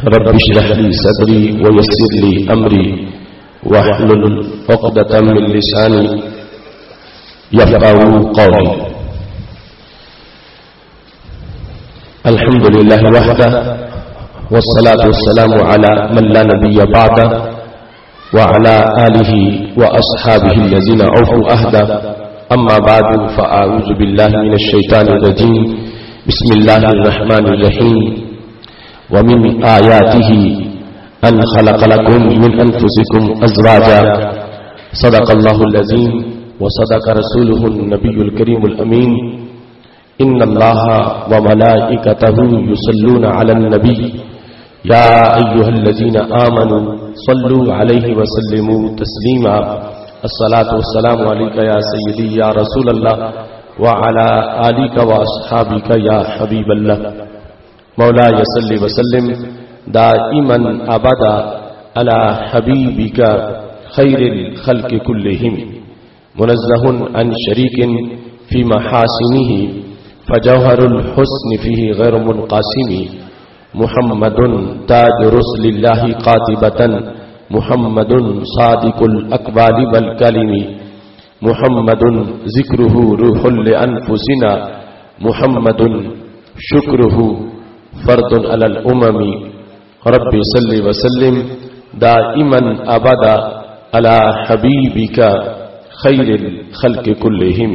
رب اشرح لي صدري ويسر لي أمري واحلل عقدة من لساني يفقهوا قولي. الحمد لله وحده والصلاة والسلام على من لا نبي بعده وعلى آله وأصحابه الذين أوفوا عهده. أما بعد فأعوذ بالله من الشيطان الرجيم. بسم الله الرحمن الرحيم. ومن آياته أن خلق لكم من أنفسكم أزواجا. صدق الله العظيم وصدق رسوله النبي الكريم الأمين. إن الله وملائكته يصلون على النبي يا أيها الذين آمنوا صلوا عليه وسلموا تسليما. الصلاة والسلام عليك يا سيدي يا رسول الله وعلى آلك وأصحابك يا حبيب الله. مولاي صل وسلم دائما أبدا على حبيبك خير الخلق كلهم منزه عن شريك في محاسنه فجوهر الحسن فيه غير منقسم. محمد تاج رسل الله قاطبة محمد صادق الأقوال والكلم. محمد ذكره روح لأنفسنا محمد شكره فرد على الأمم. رب صل وسلم دائما أبدا على حبيبك خير الخلق كلهم.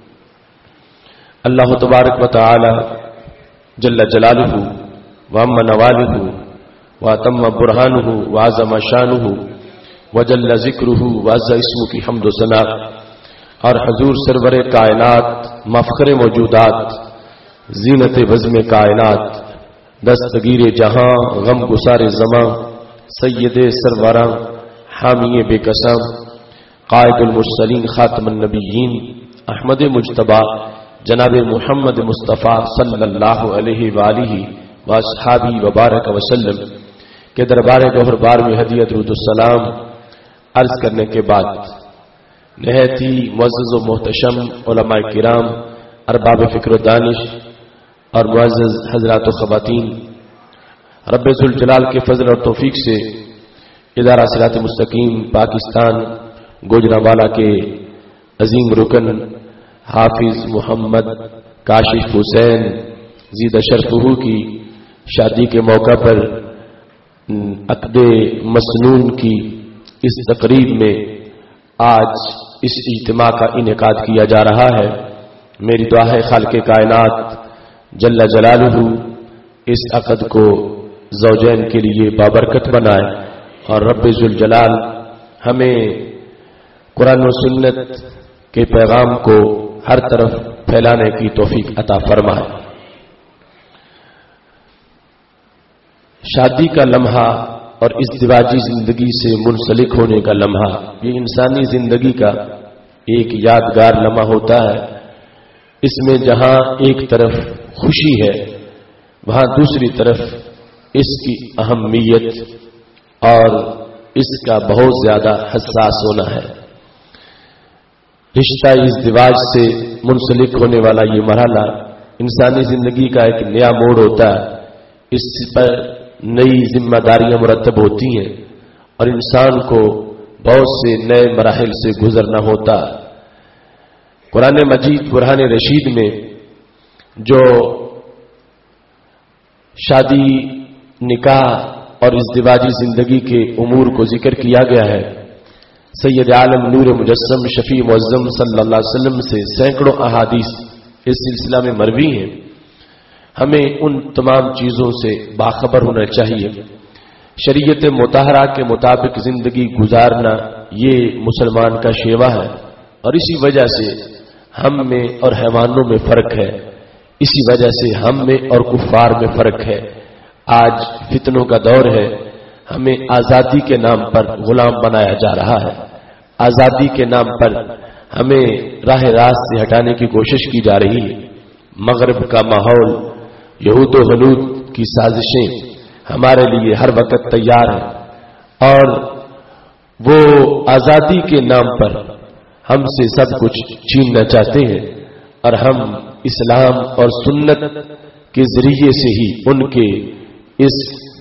اللہ تبارک و تعالی جل جلالہ وعم نوالہ واتم برہانہ وعظم شانہ وجل ذکرہ وعز اسمہ کی حمد و ثنا اور حضور سرور کائنات مفخر موجودات زینت بزم کائنات دستگیر جہاں غم گسار زماں سید سروراں حامی بے قسم قائد المرسلین خاتم النبیین احمد مجتبی جناب محمد مصطفیٰ صلی اللہ علیہ وآلہ واصحابہ وبارک وسلم کے دربار گوہر بار میں ہدیہ درود السلام عرض کرنے کے بعد نہایت ہی معزز و محتشم علماء کرام ارباب فکر و دانش اور معزز حضرات و خواتین، رب ذوالجلال کے فضل اور توفیق سے ادارہ صراط مستقیم پاکستان گوجرانوالہ کے عظیم رکن حافظ محمد کاشف حسین زید شرفہ کی شادی کے موقع پر عقد مسنون کی اس تقریب میں آج اس اجتماع کا انعقاد کیا جا رہا ہے. میری دعا ہے خالق کائنات جل جلالہ اس عقد کو زوجین کے لیے بابرکت بنائے اور رب ذوالجلال ہمیں قرآن و سنت کے پیغام کو ہر طرف پھیلانے کی توفیق عطا فرمائے. شادی کا لمحہ اور ازدواجی زندگی سے منسلک ہونے کا لمحہ یہ انسانی زندگی کا ایک یادگار لمحہ ہوتا ہے. اس میں جہاں ایک طرف خوشی ہے وہاں دوسری طرف اس کی اہمیت اور اس کا بہت زیادہ حساس ہونا ہے. رشتہ ازدواج سے منسلک ہونے والا یہ مرحلہ انسانی زندگی کا ایک نیا موڑ ہوتا ہے. اس پر نئی ذمہ داریاں مرتب ہوتی ہیں اور انسان کو بہت سے نئے مراحل سے گزرنا ہوتا ہے. قرآن مجید برہان رشید میں جو شادی نکاح اور ازدواجی زندگی کے امور کو ذکر کیا گیا ہے، سید عالم نور مجسم شفیع معظم صلی اللہ علیہ وسلم سے سینکڑوں احادیث اس سلسلہ میں مروی ہیں. ہمیں ان تمام چیزوں سے باخبر ہونا چاہیے. شریعت مطہرہ کے مطابق زندگی گزارنا یہ مسلمان کا شیوا ہے اور اسی وجہ سے ہم میں اور حیوانوں میں فرق ہے. اسی وجہ سے ہم میں اور کفار میں فرق ہے. آج فتنوں کا دور ہے. ہمیں آزادی کے نام پر غلام بنایا جا رہا ہے. آزادی کے نام پر ہمیں راہ راست سے ہٹانے کی کوشش کی جا رہی ہے. مغرب کا ماحول، یہود و غلود کی سازشیں ہمارے لیے ہر وقت تیار ہیں اور وہ آزادی کے نام پر ہم سے سب کچھ چھیننا چاہتے ہیں اور ہم اسلام اور سنت کے ذریعے سے ہی ان کے اس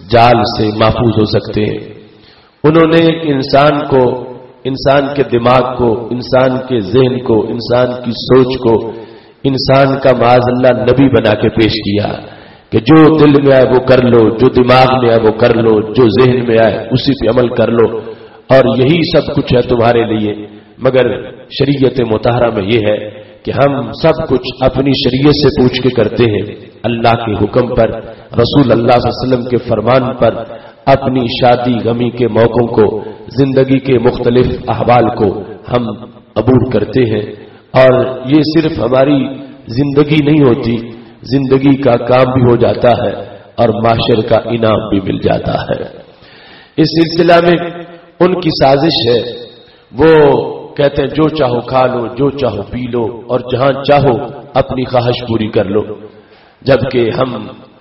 جال سے محفوظ ہو سکتے ہیں۔ انہوں نے انسان کو، انسان کے دماغ کو، انسان کے ذہن کو، انسان کی سوچ کو انسان کا معاذ اللہ نبی بنا کے پیش کیا کہ جو دل میں آئے وہ کر لو، جو دماغ میں آئے وہ کر لو، جو ذہن میں آئے اسی پہ عمل کر لو، اور یہی سب کچھ ہے تمہارے لیے۔ مگر شریعت مطہرہ میں یہ ہے کہ ہم سب کچھ اپنی شریعت سے پوچھ کے کرتے ہیں، اللہ کے حکم پر، رسول اللہ صلی اللہ علیہ وسلم کے فرمان پر، اپنی شادی غمی کے موقعوں کو، زندگی کے مختلف احوال کو ہم عبور کرتے ہیں، اور یہ صرف ہماری زندگی نہیں ہوتی، زندگی کا کام بھی ہو جاتا ہے اور معاشر کا انعام بھی مل جاتا ہے۔ اس سلسلہ میں ان کی سازش ہے، وہ کہتے ہیں جو چاہو کھا لو، جو چاہو پی لو، اور جہاں چاہو اپنی خواہش پوری کر لو، جبکہ ہم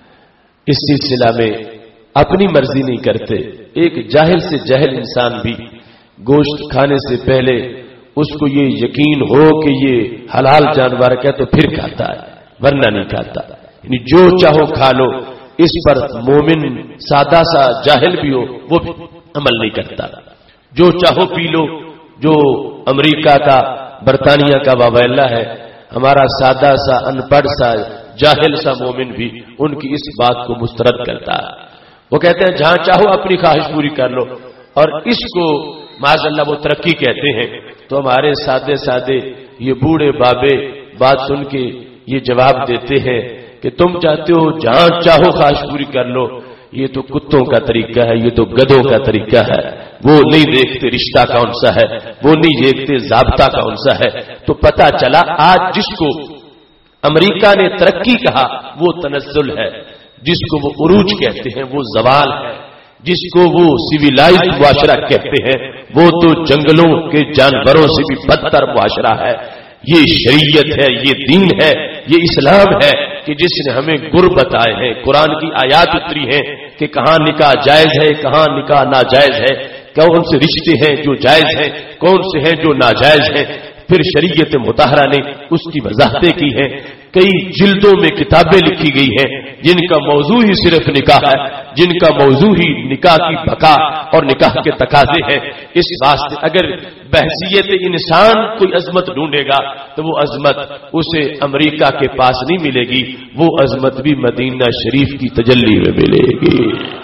اس سلسلہ میں اپنی مرضی نہیں کرتے۔ ایک جاہل سے جاہل انسان بھی گوشت کھانے سے پہلے اس کو یہ یقین ہو کہ یہ حلال جانور ہے تو پھر کھاتا ہے، ورنہ نہیں کھاتا۔ یعنی جو چاہو کھا لو، اس پر مومن سادہ سا جاہل بھی ہو وہ بھی عمل نہیں کرتا۔ جو چاہو پی لو، جو امریکہ کا، برطانیہ کا واویلا ہے، ہمارا سادہ سا ان پڑھ سا جاہل سا مومن بھی ان کی اس بات کو مسترد کرتا ہے۔ وہ کہتے ہیں جہاں چاہو اپنی خواہش پوری کر لو، اور اس کو معاذ اللہ وہ ترقی کہتے ہیں۔ تو ہمارے سادے سادے یہ بوڑھے بابے بات سن کے یہ جواب دیتے ہیں کہ تم چاہتے ہو جہاں چاہو خواہش پوری کر لو، یہ تو کتوں کا طریقہ ہے، یہ تو گدھوں کا طریقہ ہے۔ وہ نہیں دیکھتے رشتہ کون سا ہے، وہ نہیں دیکھتے ضابطہ کون سا ہے۔ تو پتہ چلا آج جس کو امریکہ نے ترقی کہا وہ تنزل ہے، جس کو وہ عروج کہتے ہیں وہ زوال ہے، جس کو وہ سویلائزڈ معاشرہ کہتے ہیں وہ تو جنگلوں کے جانوروں سے بھی بدتر معاشرہ ہے۔ یہ شریعت ہے، یہ دین ہے، یہ اسلام ہے کہ جس نے ہمیں گر بتائے ہیں، قرآن کی آیات اتری ہیں کہ کہاں نکاح جائز ہے، کہاں نکاح ناجائز ہے، کون سے رشتے ہیں جو جائز ہیں، کون سے ہیں جو ناجائز ہیں۔ پھر شریعت مطہرہ نے اس کی وضاحتیں کی ہیں، کئی جلدوں میں کتابیں لکھی گئی ہیں جن کا موضوع ہی صرف نکاح ہے، جن کا موضوع ہی نکاح کی بقا اور نکاح کے تقاضے ہیں۔ اس واسطے اگر بحثیت انسان کوئی عظمت ڈھونڈے گا تو وہ عظمت اسے امریکہ کے پاس نہیں ملے گی، وہ عظمت بھی مدینہ شریف کی تجلی میں ملے گی،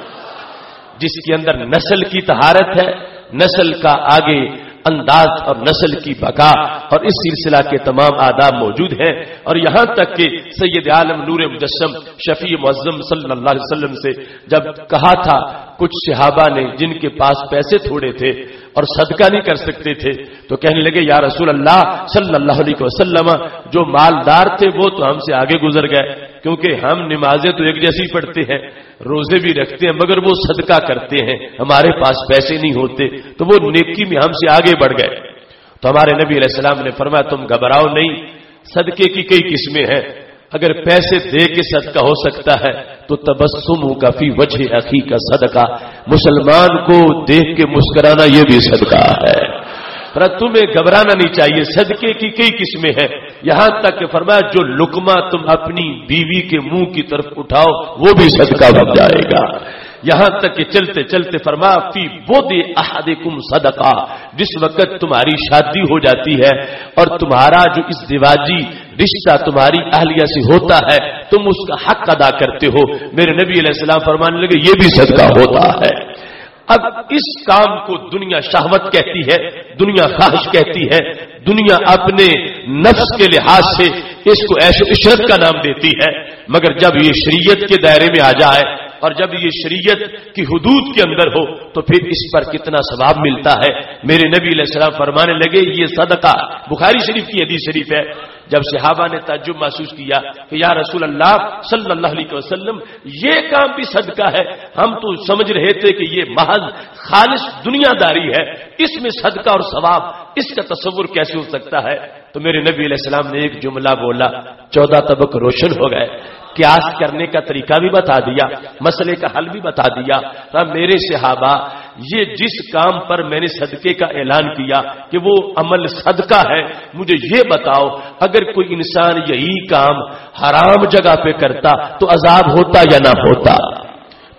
جس کے اندر نسل کی طہارت ہے، نسل کا آگے انداز اور نسل کی بقا، اور اس سلسلہ کے تمام آداب موجود ہیں۔ اور یہاں تک کہ سید عالم نور مجسم شفیع معظم صلی اللہ علیہ وسلم سے جب کہا تھا کچھ صحابہ نے جن کے پاس پیسے تھوڑے تھے اور صدقہ نہیں کر سکتے تھے، تو کہنے لگے یا رسول اللہ صلی اللہ علیہ وسلم، جو مالدار تھے وہ تو ہم سے آگے گزر گئے، کیونکہ ہم نمازیں تو ایک جیسی پڑھتے ہیں، روزے بھی رکھتے ہیں، مگر وہ صدقہ کرتے ہیں، ہمارے پاس پیسے نہیں ہوتے، تو وہ نیکی میں ہم سے آگے بڑھ گئے۔ تو ہمارے نبی علیہ السلام نے فرمایا تم گھبراؤ نہیں، صدقے کی کئی قسمیں ہیں، اگر پیسے دے کے صدقہ ہو سکتا ہے تو تبسم کا فی وجہ اخی کا صدقہ، مسلمان کو دیکھ کے مسکرانا یہ بھی صدقہ ہے۔ پر تمہیں گھبرانا نہیں چاہیے، صدقے کی کئی قسمیں ہیں، یہاں تک کہ فرمایا جو لقمہ تم اپنی بیوی کے منہ کی طرف اٹھاؤ وہ بھی صدقہ بن جائے گا۔ یہاں تک کہ چلتے چلتے فرمایا فی بود احدکم صدقہ، جس وقت تمہاری شادی ہو جاتی ہے اور تمہارا جو ازدواجی رشتہ تمہاری اہلیہ سے ہوتا ہے تم اس کا حق ادا کرتے ہو، میرے نبی علیہ السلام فرمانے لگے یہ بھی صدقہ ہوتا ہے۔ اب اس کام کو دنیا شہوت کہتی ہے، دنیا خواہش کہتی ہے، دنیا اپنے نفس کے لحاظ سے اس کو عیش و عشرت کا نام دیتی ہے، مگر جب یہ شریعت کے دائرے میں آ جائے اور جب یہ شریعت کی حدود کے اندر ہو تو پھر اس پر کتنا ثواب ملتا ہے۔ میرے نبی علیہ السلام فرمانے لگے یہ صدقہ، بخاری شریف کی حدیث شریف ہے، جب صحابہ نے تعجب محسوس کیا کہ یا رسول اللہ صلی اللہ علیہ وسلم یہ کام بھی صدقہ ہے، ہم تو سمجھ رہے تھے کہ یہ محض خالص دنیا داری ہے، اس میں صدقہ اور ثواب اس کا تصور کیسے ہو سکتا ہے؟ تو میرے نبی علیہ السلام نے ایک جملہ بولا، 14 طبق روشن ہو گئے، قیاس کرنے کا طریقہ بھی بتا دیا، مسئلے کا حل بھی بتا دیا۔ میرے صحابہ یہ جس کام پر میں نے صدقے کا اعلان کیا کہ وہ عمل صدقہ ہے، مجھے یہ بتاؤ اگر کوئی انسان یہی کام حرام جگہ پہ کرتا تو عذاب ہوتا یا نہ ہوتا؟ تو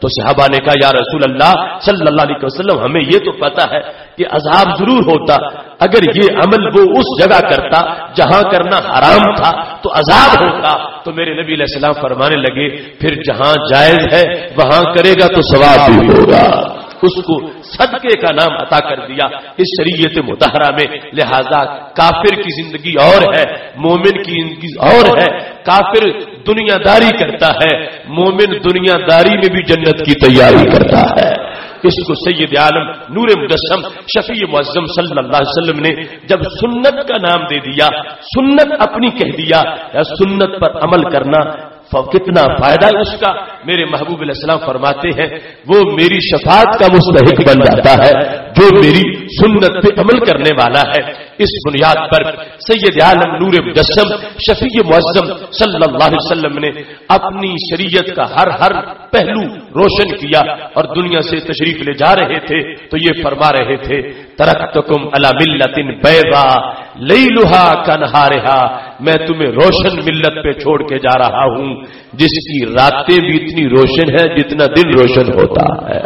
تو صحابہ نے کہا یا رسول اللہ صلی اللہ علیہ وسلم ہمیں یہ تو پتا ہے کہ عذاب ضرور ہوتا، اگر یہ عمل وہ اس جگہ کرتا جہاں کرنا حرام تھا تو عذاب ہوتا۔ تو میرے نبی علیہ السلام فرمانے لگے پھر جہاں جائز ہے وہاں کرے گا تو ثواب بھی ہوگا، اس کو صدقے کا نام عطا کر دیا اس شریعت مطہرہ میں۔ لہذا کافر کی زندگی اور ہے، مومن کی زندگی اور ہے۔ کافر دنیا داری کرتا ہے، مومن دنیا داری میں بھی جنت کی تیاری کرتا ہے۔ اس کو سید عالم نور مجسم شفیع معظم صلی اللہ علیہ وسلم نے جب سنت کا نام دے دیا، سنت اپنی کہہ دیا، یا سنت پر عمل کرنا کتنا فائدہ ہے اس کا۔ میرے محبوب علیہ السلام فرماتے ہیں وہ میری شفاعت کا مستحق بن جاتا ہے جو میری سنت پہ عمل کرنے والا ہے۔ اس بنیاد پر سید عالم نور مجسم شفیع معظم صلی اللہ علیہ وسلم نے اپنی شریعت کا ہر پہلو روشن کیا، اور دنیا سے تشریف لے جا رہے تھے تو یہ فرما رہے تھے ترکتکم علی ملت بیضاء لیلھا کنہارھا، میں تمہیں روشن ملت پہ چھوڑ کے جا رہا ہوں جس کی راتیں بھی اتنی روشن ہے جتنا دن روشن ہوتا ہے۔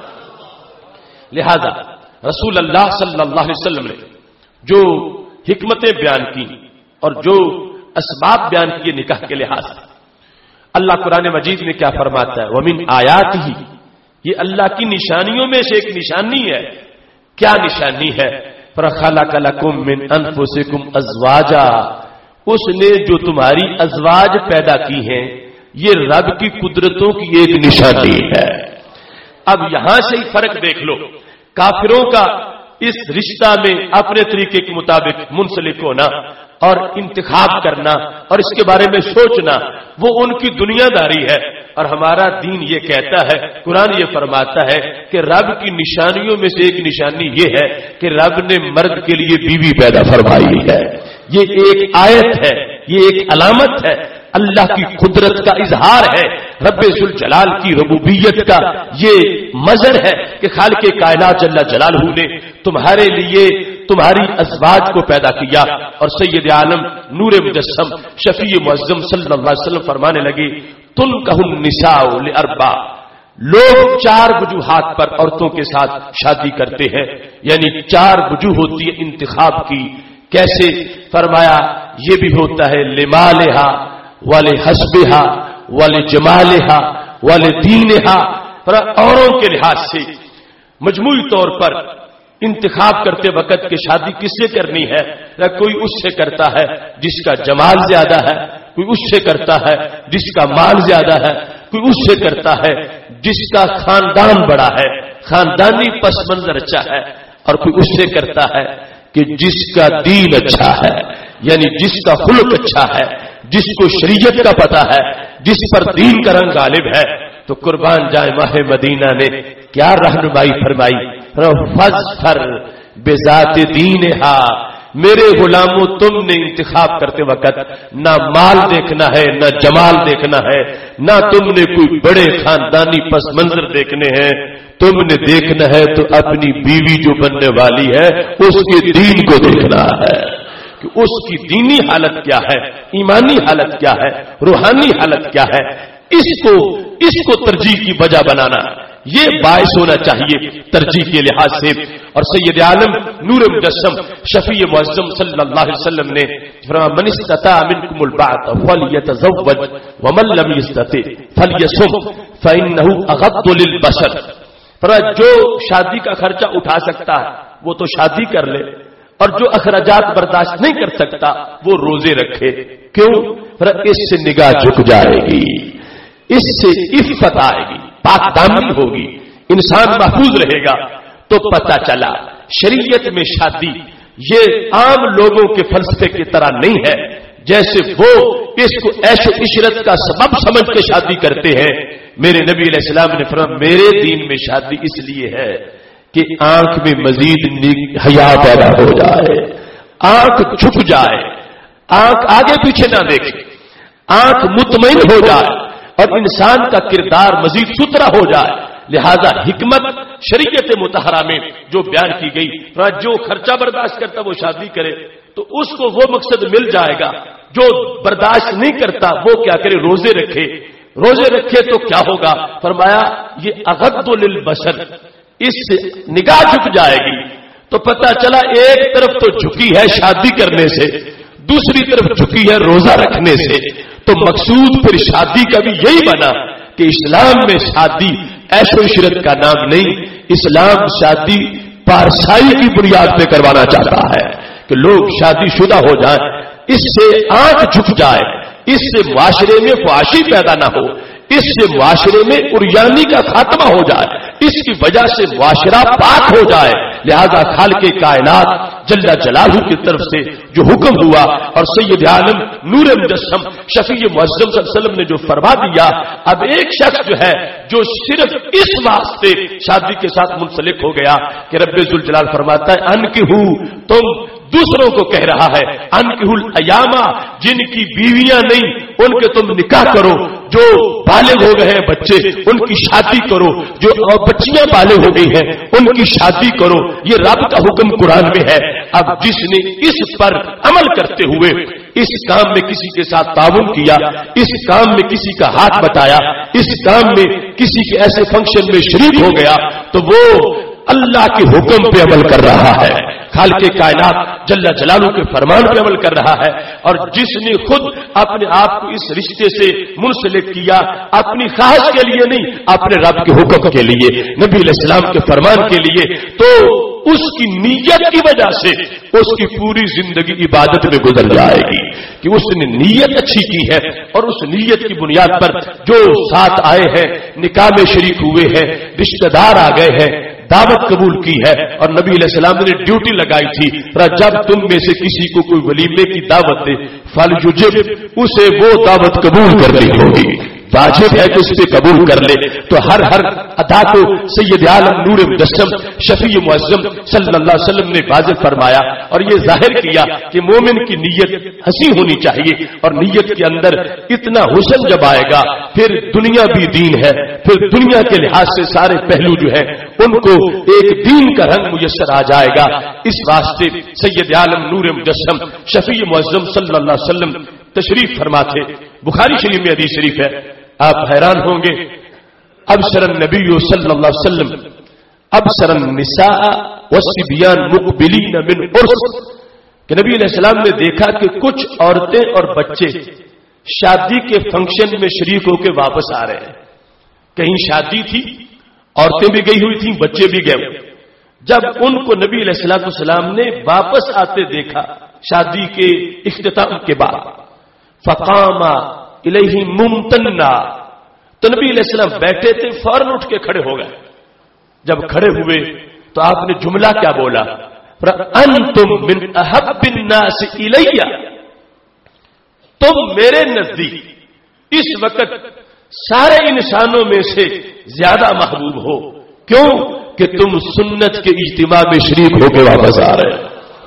لہذا رسول اللہ صلی اللہ علیہ وسلم نے جو حکمتیں بیان کی اور جو اسباب بیان کیے نکاح کے لحاظ سے، اللہ قرآن مجید میں کیا فرماتا ہے وَمِنْ آیاتہ، یہ اللہ کی نشانیوں میں سے ایک نشانی ہے۔ کیا نشانی ہے؟ فَخَلَقَ لَكُم مِّنْ أَنفُسِكُمْ أَزْوَاجًا، اس نے جو تمہاری ازواج پیدا کی ہیں یہ رب کی قدرتوں کی ایک نشانی ہے۔ اب یہاں سے ہی فرق دیکھ لو، کافروں کا اس رشتہ میں اپنے طریقے کے مطابق منسلک ہونا اور انتخاب کرنا اور اس کے بارے میں سوچنا وہ ان کی دنیا داری ہے، اور ہمارا دین یہ کہتا ہے، قرآن یہ فرماتا ہے کہ رب کی نشانیوں میں سے ایک نشانی یہ ہے کہ رب نے مرد کے لیے بیوی پیدا فرمائی ہے۔ یہ ایک آیت ہے، یہ ایک علامت ہے، اللہ کی قدرت کا اظہار ہے، رب ذوالجلال کی ربوبیت کا یہ مظہر ہے کہ خالق کائنات جل جلالہ نے تمہارے لیے تمہاری ازواج کو پیدا کیا۔ اور سید عالم نور مجسم شفیع معظم صلی اللہ علیہ وسلم فرمانے لگے تنکح النساء لاربع، لوگ 4 وجوہات پر عورتوں کے ساتھ شادی کرتے ہیں، یعنی 4 وجوہ ہوتی ہے انتخاب کی۔ کیسے؟ فرمایا یہ بھی ہوتا ہے لمالہا ولحسبہا ولجمالہا ولدینہا، اوروں کے لحاظ سے مجموعی طور پر انتخاب کرتے وقت کہ شادی کس سے کرنی ہے، کوئی اس سے کرتا ہے جس کا جمال زیادہ ہے، کوئی اس سے کرتا ہے جس کا مال زیادہ ہے، کوئی اس سے کرتا ہے جس کا خاندان بڑا ہے، خاندانی پس منظر اچھا ہے، اور کوئی اس سے کرتا ہے کہ جس کا دین اچھا ہے، یعنی جس کا خلق اچھا ہے، جس کو شریعت کا پتہ ہے، جس پر دین کا رنگ غالب ہے۔ تو قربان جائے ماہ مدینہ نے کیا رہنمائی فرمائی، فَاظْفَرْ بِذَاتِ دِینِہَا، میرے غلاموں تم نے انتخاب کرتے وقت نہ مال دیکھنا ہے، نہ جمال دیکھنا ہے، نہ تم نے کوئی بڑے خاندانی پس منظر دیکھنے ہیں، تم نے دیکھنا ہے تو اپنی بیوی جو بننے والی ہے اس کے دین کو دیکھنا ہے کہ اس کی دینی حالت کیا ہے، ایمانی حالت کیا ہے، روحانی حالت کیا ہے، اس کو ترجیح کی وجہ بنانا یہ باعث ہونا چاہیے ترجیح کے لحاظ سے۔ اور سید عالم نور مجسم شفیع معظم صلی اللہ علیہ وسلم نے فرمایا من استطاع منکم الباءۃ فلیتزوج ومن لم یستطع فلیصم فانه اغض للبصر، جو شادی کا خرچہ اٹھا سکتا ہے وہ تو شادی کر لے، اور جو اخراجات برداشت نہیں کر سکتا وہ روزے رکھے۔ کیوں؟ اس سے نگاہ جھک جائے گی، اس سے عفت آئے گی، پاک دامنی ہوگی، انسان محفوظ رہے گا۔ تو پتہ چلا شریعت میں شادی یہ عام لوگوں کے فلسفے کی طرح نہیں ہے، جیسے وہ اس کو عیش و عشرت کا سبب سمجھ کے شادی کرتے ہیں۔ میرے نبی علیہ السلام نے فرمایا میرے دین میں شادی اس لیے ہے کہ آنکھ میں مزید حیا پیدا ہو جائے، آنکھ جھک جائے، آنکھ آگے پیچھے نہ دیکھے، آنکھ مطمئن ہو جائے اور انسان کا کردار مزید ستھرا ہو جائے۔ لہذا حکمت شریعت مطہرہ میں جو بیان کی گئی، جو خرچہ برداشت کرتا وہ شادی کرے تو اس کو وہ مقصد مل جائے گا، جو برداشت نہیں کرتا وہ کیا کرے، روزے رکھے۔ روزے رکھے تو کیا ہوگا؟ فرمایا یہ اغض للبصر، اس سے نگاہ جھک جائے گی. تو پتہ چلا ایک طرف تو جھکی ہے شادی کرنے سے، دوسری طرف جھکی ہے روزہ رکھنے سے. تو مقصود پھر شادی کا بھی یہی بنا کہ اسلام میں شادی عیش و عشرت کا نام نہیں، اسلام شادی پارسائی کی بنیاد پہ کروانا چاہتا ہے کہ لوگ شادی شدہ ہو جائیں، اس سے آنکھ جھک جائے، اس سے معاشرے میں فحاشی پیدا نہ ہو، اس سے معاشرے میں عریانی کا خاتمہ ہو جائے، اس کی وجہ سے معاشرہ پاک ہو جائے. لہذا خالق کائنات جل جلالہ کی طرف سے جو حکم ہوا اور سید عالم نور مجسم شفیع معظم صلی اللہ علیہ وسلم نے جو فرما دیا، اب ایک شخص جو ہے جو صرف اس واسطے شادی کے ساتھ منسلک ہو گیا کہ رب ذوالجلال فرماتا ہے انکحو، تم دوسروں کو کہہ رہا ہے انکحو الایاما، جن کی بیویاں نہیں ان کے تم نکاح کرو، جو بالغ ہو گئے ہیں بچے ان کی شادی کرو، جو بچیاں بالغ ہو گئی ہیں ان کی شادی کرو. یہ رب کا حکم قرآن میں ہے. اب جس نے اس پر عمل کرتے ہوئے اس کام میں کسی کے ساتھ تعاون کیا، اس کام میں کسی کا ہاتھ بتایا، اس کام میں کسی کے ایسے فنکشن میں شریک ہو گیا، تو وہ اللہ کے حکم پہ عمل کر رہا ہے، خالق کائنات جل جلالہ کے فرمان پہ عمل کر رہا ہے. اور جس نے خود اپنے آپ کو اس رشتے سے منسلک کیا اپنی خواہش کے لیے نہیں، اپنے رب کے حکم کے لیے، نبی علیہ السلام کے فرمان کے لیے، تو اس کی نیت کی وجہ سے اس کی پوری زندگی عبادت میں گزر جائے گی کہ اس نے نیت اچھی کی ہے، اور اس نیت کی بنیاد پر جو ساتھ آئے ہیں، نکاح میں شریک ہوئے ہیں، رشتہ دار آ گئے ہیں، دعوت قبول کی ہے. اور نبی علیہ السلام نے ڈیوٹی لگائی تھی جب تم میں سے کسی کو کوئی ولیمے کی دعوت دے فلیجب، اسے وہ دعوت قبول کرنی ہوگی، واجب ہے کہ اس پہ قبول کر لے. تو ہر ادا کو سید عالم نور مجسم شفیع معظم صلی اللہ علیہ وسلم نے واضح فرمایا اور یہ ظاہر کیا کہ مومن کی نیت ہنسی ہونی چاہیے، اور نیت کے اندر اتنا حسن جب آئے گا پھر دنیا بھی دین ہے، پھر دنیا کے لحاظ سے سارے پہلو جو ہے ان کو ایک دین کا رنگ میسر آ جائے گا. اس واسطے سید عالم نور مجسم شفیع معظم صلی اللہ علیہ وسلم تشریف فرما تھے. بخاری شریف میں حدیث شریف ہے، آپ حیران ہوں گے، ابشر النبی صلی اللہ علیہ وسلم ابشر النساء والصبیان مقبلین من عرس، کہ نبی علیہ السلام نے دیکھا کہ کچھ عورتیں اور بچے شادی کے فنکشن میں شریک ہو کے واپس آ رہے ہیں. کہیں شادی تھی، عورتیں بھی گئی ہوئی تھیں، بچے بھی گئے ہوئے. جب ان کو نبی علیہ السلام نے واپس آتے دیکھا شادی کے اختتام کے بعد، فقام الیہ ممتنا، تو نبی علیہ السلام بیٹھے تھے، فوراً اٹھ کے کھڑے ہو گئے. جب کھڑے ہوئے تو آپ نے جملہ کیا بولا؟ انتم من احب الناس الی، تم میرے نزدیک اس وقت سارے انسانوں میں سے زیادہ محبوب ہو. کیوں؟ کہ تم سنت کے اجتماع میں شریک ہو کے واپس آ رہے ہیں.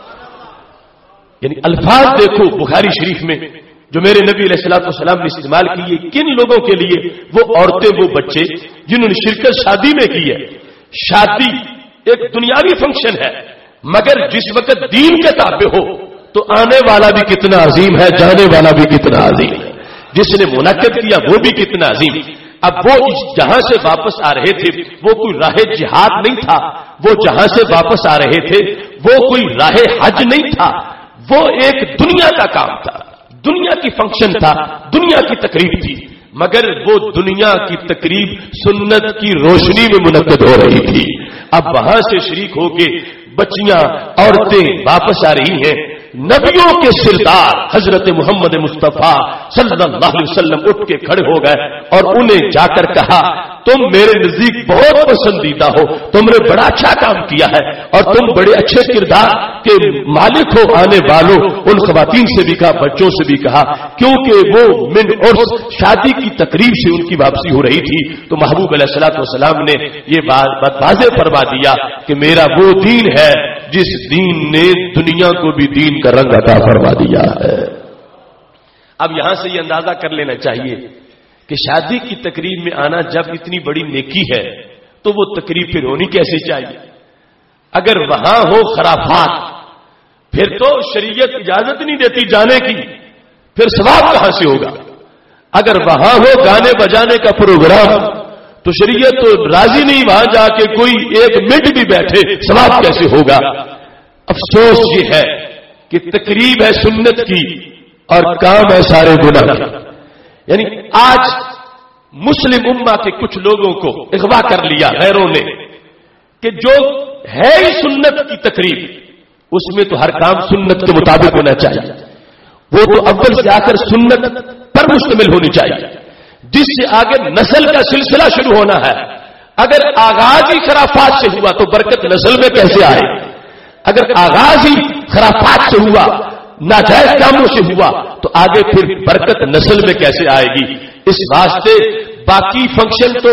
یعنی الفاظ دیکھو بخاری شریف میں جو میرے نبی علیہ الصلوۃ والسلام نے استعمال کیے، کن لوگوں کے لیے؟ وہ عورتیں، وہ بچے جنہوں نے شرکت شادی میں کی ہے. شادی ایک دنیاوی فنکشن ہے، مگر جس وقت دین کے تابع ہو تو آنے والا بھی کتنا عظیم ہے، جانے والا بھی کتنا عظیم ہے، جس نے منعقد کیا وہ بھی کتنا عظیم. اب وہ جہاں سے واپس آ رہے تھے وہ کوئی راہ جہاد نہیں تھا، وہ جہاں سے واپس آ رہے تھے وہ کوئی راہ حج نہیں تھا، وہ ایک دنیا کا کام تھا، دنیا کی فنکشن تھا، دنیا کی تقریب تھی. مگر وہ دنیا کی تقریب سنت کی روشنی میں منعقد ہو رہی تھی. اب وہاں سے شریک ہو کے بچیاں، عورتیں واپس آ رہی ہیں. نبیوں کے سردار حضرت محمد مصطفیٰ صلی اللہ علیہ وسلم اٹھ کے کھڑے ہو گئے اور انہیں جا کر کہا تم میرے نزدیک بہت پسندیدہ ہو، تم نے بڑا اچھا کام کیا ہے اور تم بڑے اچھے کردار کے مالک ہو. آنے والوں ان خواتین سے بھی کہا، بچوں سے بھی کہا، کیونکہ وہ من عرس شادی کی تقریب سے ان کی واپسی ہو رہی تھی. تو محبوب علیہ الصلوۃ والسلام نے یہ بات واضح فرما دیا کہ میرا وہ دین ہے جس دین نے دنیا کو بھی دین کا رنگ عطا فرما دیا ہے. اب یہاں سے یہ اندازہ کر لینا چاہیے کہ شادی کی تقریب میں آنا جب اتنی بڑی نیکی ہے تو وہ تقریب پھر ہونی کیسے چاہیے؟ اگر وہاں ہو خرافات پھر تو شریعت اجازت نہیں دیتی جانے کی، پھر ثواب کہاں سے ہوگا؟ اگر وہاں ہو گانے بجانے کا پروگرام تو شریعت تو راضی نہیں وہاں جا کے کوئی ایک منٹ بھی بیٹھے، ثواب کیسے ہوگا؟ افسوس یہ ہے کہ تقریب ہے سنت کی اور کام ہے سارے گناہ کا. یعنی آج مسلم امہ کے کچھ لوگوں کو اغوا کر لیا غیروں نے کہ جو ہے ہی سنت کی تقریب، اس میں تو ہر کام سنت کے مطابق ہونا چاہیے. وہ تو اول سے آ کر سنت پر مشتمل ہونی چاہیے، جس سے آگے نسل کا سلسلہ شروع ہونا ہے. اگر آغاز ہی خرافات سے ہوا تو برکت نسل میں کیسے آئے؟ اگر آغاز ہی خرافات سے ہوا، ناجائز کاموں سے ہوا، تو آگے پھر برکت نسل میں کیسے آئے گی؟ اس واسطے باقی فنکشن تو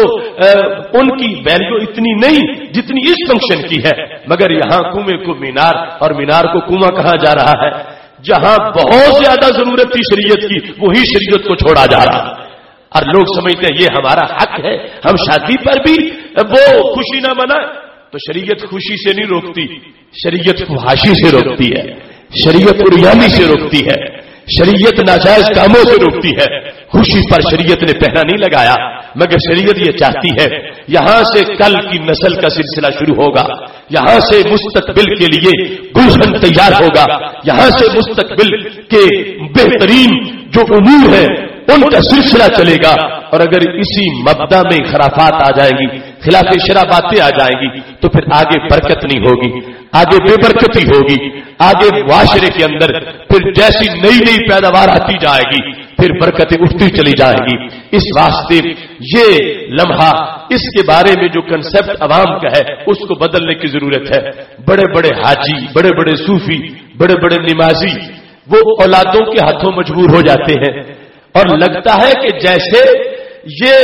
ان کی ویلیو اتنی نہیں جتنی اس فنکشن کی ہے، مگر یہاں کنویں کو مینار اور مینار کو کنواں کہا جا رہا ہے. جہاں بہت زیادہ ضرورت تھی شریعت کی، وہی شریعت کو چھوڑا جا رہا ہے. اور لوگ سمجھتے ہیں یہ ہمارا حق ہے، ہم شادی پر بھی وہ خوشی نہ منائیں. تو شریعت خوشی سے نہیں روکتی، شریعت فحاشی سے روکتی ہے، شریعت عریانی سے روکتی ہے، شریعت ناجائز کاموں سے روکتی ہے. خوشی پر شریعت نے پہنا نہیں لگایا، مگر شریعت یہ چاہتی ہے یہاں سے کل کی نسل کا سلسلہ شروع ہوگا، یہاں سے مستقبل کے لیے گلشن تیار ہوگا، یہاں سے مستقبل کے بہترین جو امور ہیں ان کا سلسلہ چلے گا. اور اگر اسی مبدا میں خرافات آ جائیں گی، خلاف شرع باتیں آ جائیں گی، تو پھر آگے برکت نہیں ہوگی، آگے بے برکتی ہوگی. آگے معاشرے کے اندر پھر جیسی نئی نئی پیداوار آتی جائے گی، پھر برکتیں اٹھتی چلی جائیں گی. اس واسطے یہ لمحہ اس کے بارے میں جو کنسپٹ عوام کا ہے اس کو بدلنے کی ضرورت ہے. بڑے بڑے حاجی، بڑے بڑے صوفی، بڑے بڑے نمازی وہ اولادوں کے ہاتھوں مجبور ہو جاتے ہیں، اور لگتا ہے کہ جیسے یہ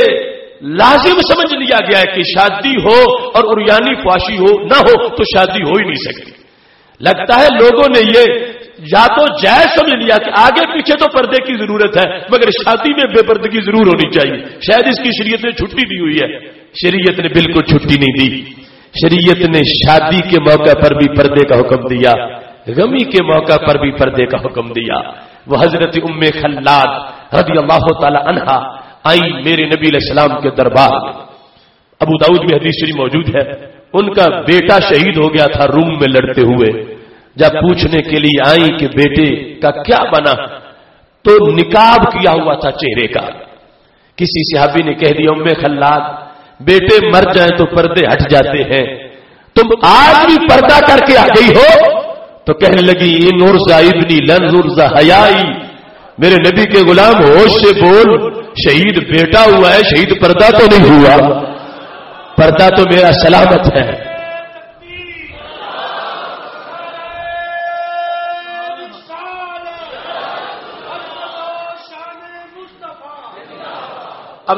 لازم سمجھ لیا گیا ہے کہ شادی ہو اور عریانی فحاشی ہو نہ ہو تو شادی ہو ہی نہیں سکتی. لگتا ہے لوگوں نے یہ یا تو جائز سمجھ لیا کہ آگے پیچھے تو پردے کی ضرورت ہے، مگر شادی میں بے پردگی ضرور ہونی چاہیے. شاید اس کی شریعت نے چھٹی دی ہوئی ہے. شریعت نے بالکل چھٹی نہیں دی. شریعت نے شادی کے موقع پر بھی پردے کا حکم دیا، غمی کے موقع پر بھی پردے کا حکم دیا. وہ حضرت ام خلاد رضی اللہ تعالی عنہا آئی میرے نبی علیہ السلام کے دربار میں. ابو داؤد میں حدیث شریف موجود ہے. ان کا بیٹا شہید ہو گیا تھا روم میں لڑتے ہوئے. جب پوچھنے کے لیے آئی کہ بیٹے کا کیا بنا، تو نقاب کیا ہوا تھا چہرے کا. کسی صحابی نے کہہ دیا ام خلاد بیٹے مر جائیں تو پردے ہٹ جاتے ہیں، تم آج بھی پردہ کر کے آ گئی ہو. تو کہنے لگی ان ارزا ابنی لن ارزا حیائی، میرے نبی کے غلام ہوش سے بول، شہید بیٹا ہوا ہے، شہید پردہ تو نہیں ہوا، پردہ تو میرا سلامت ہے. اب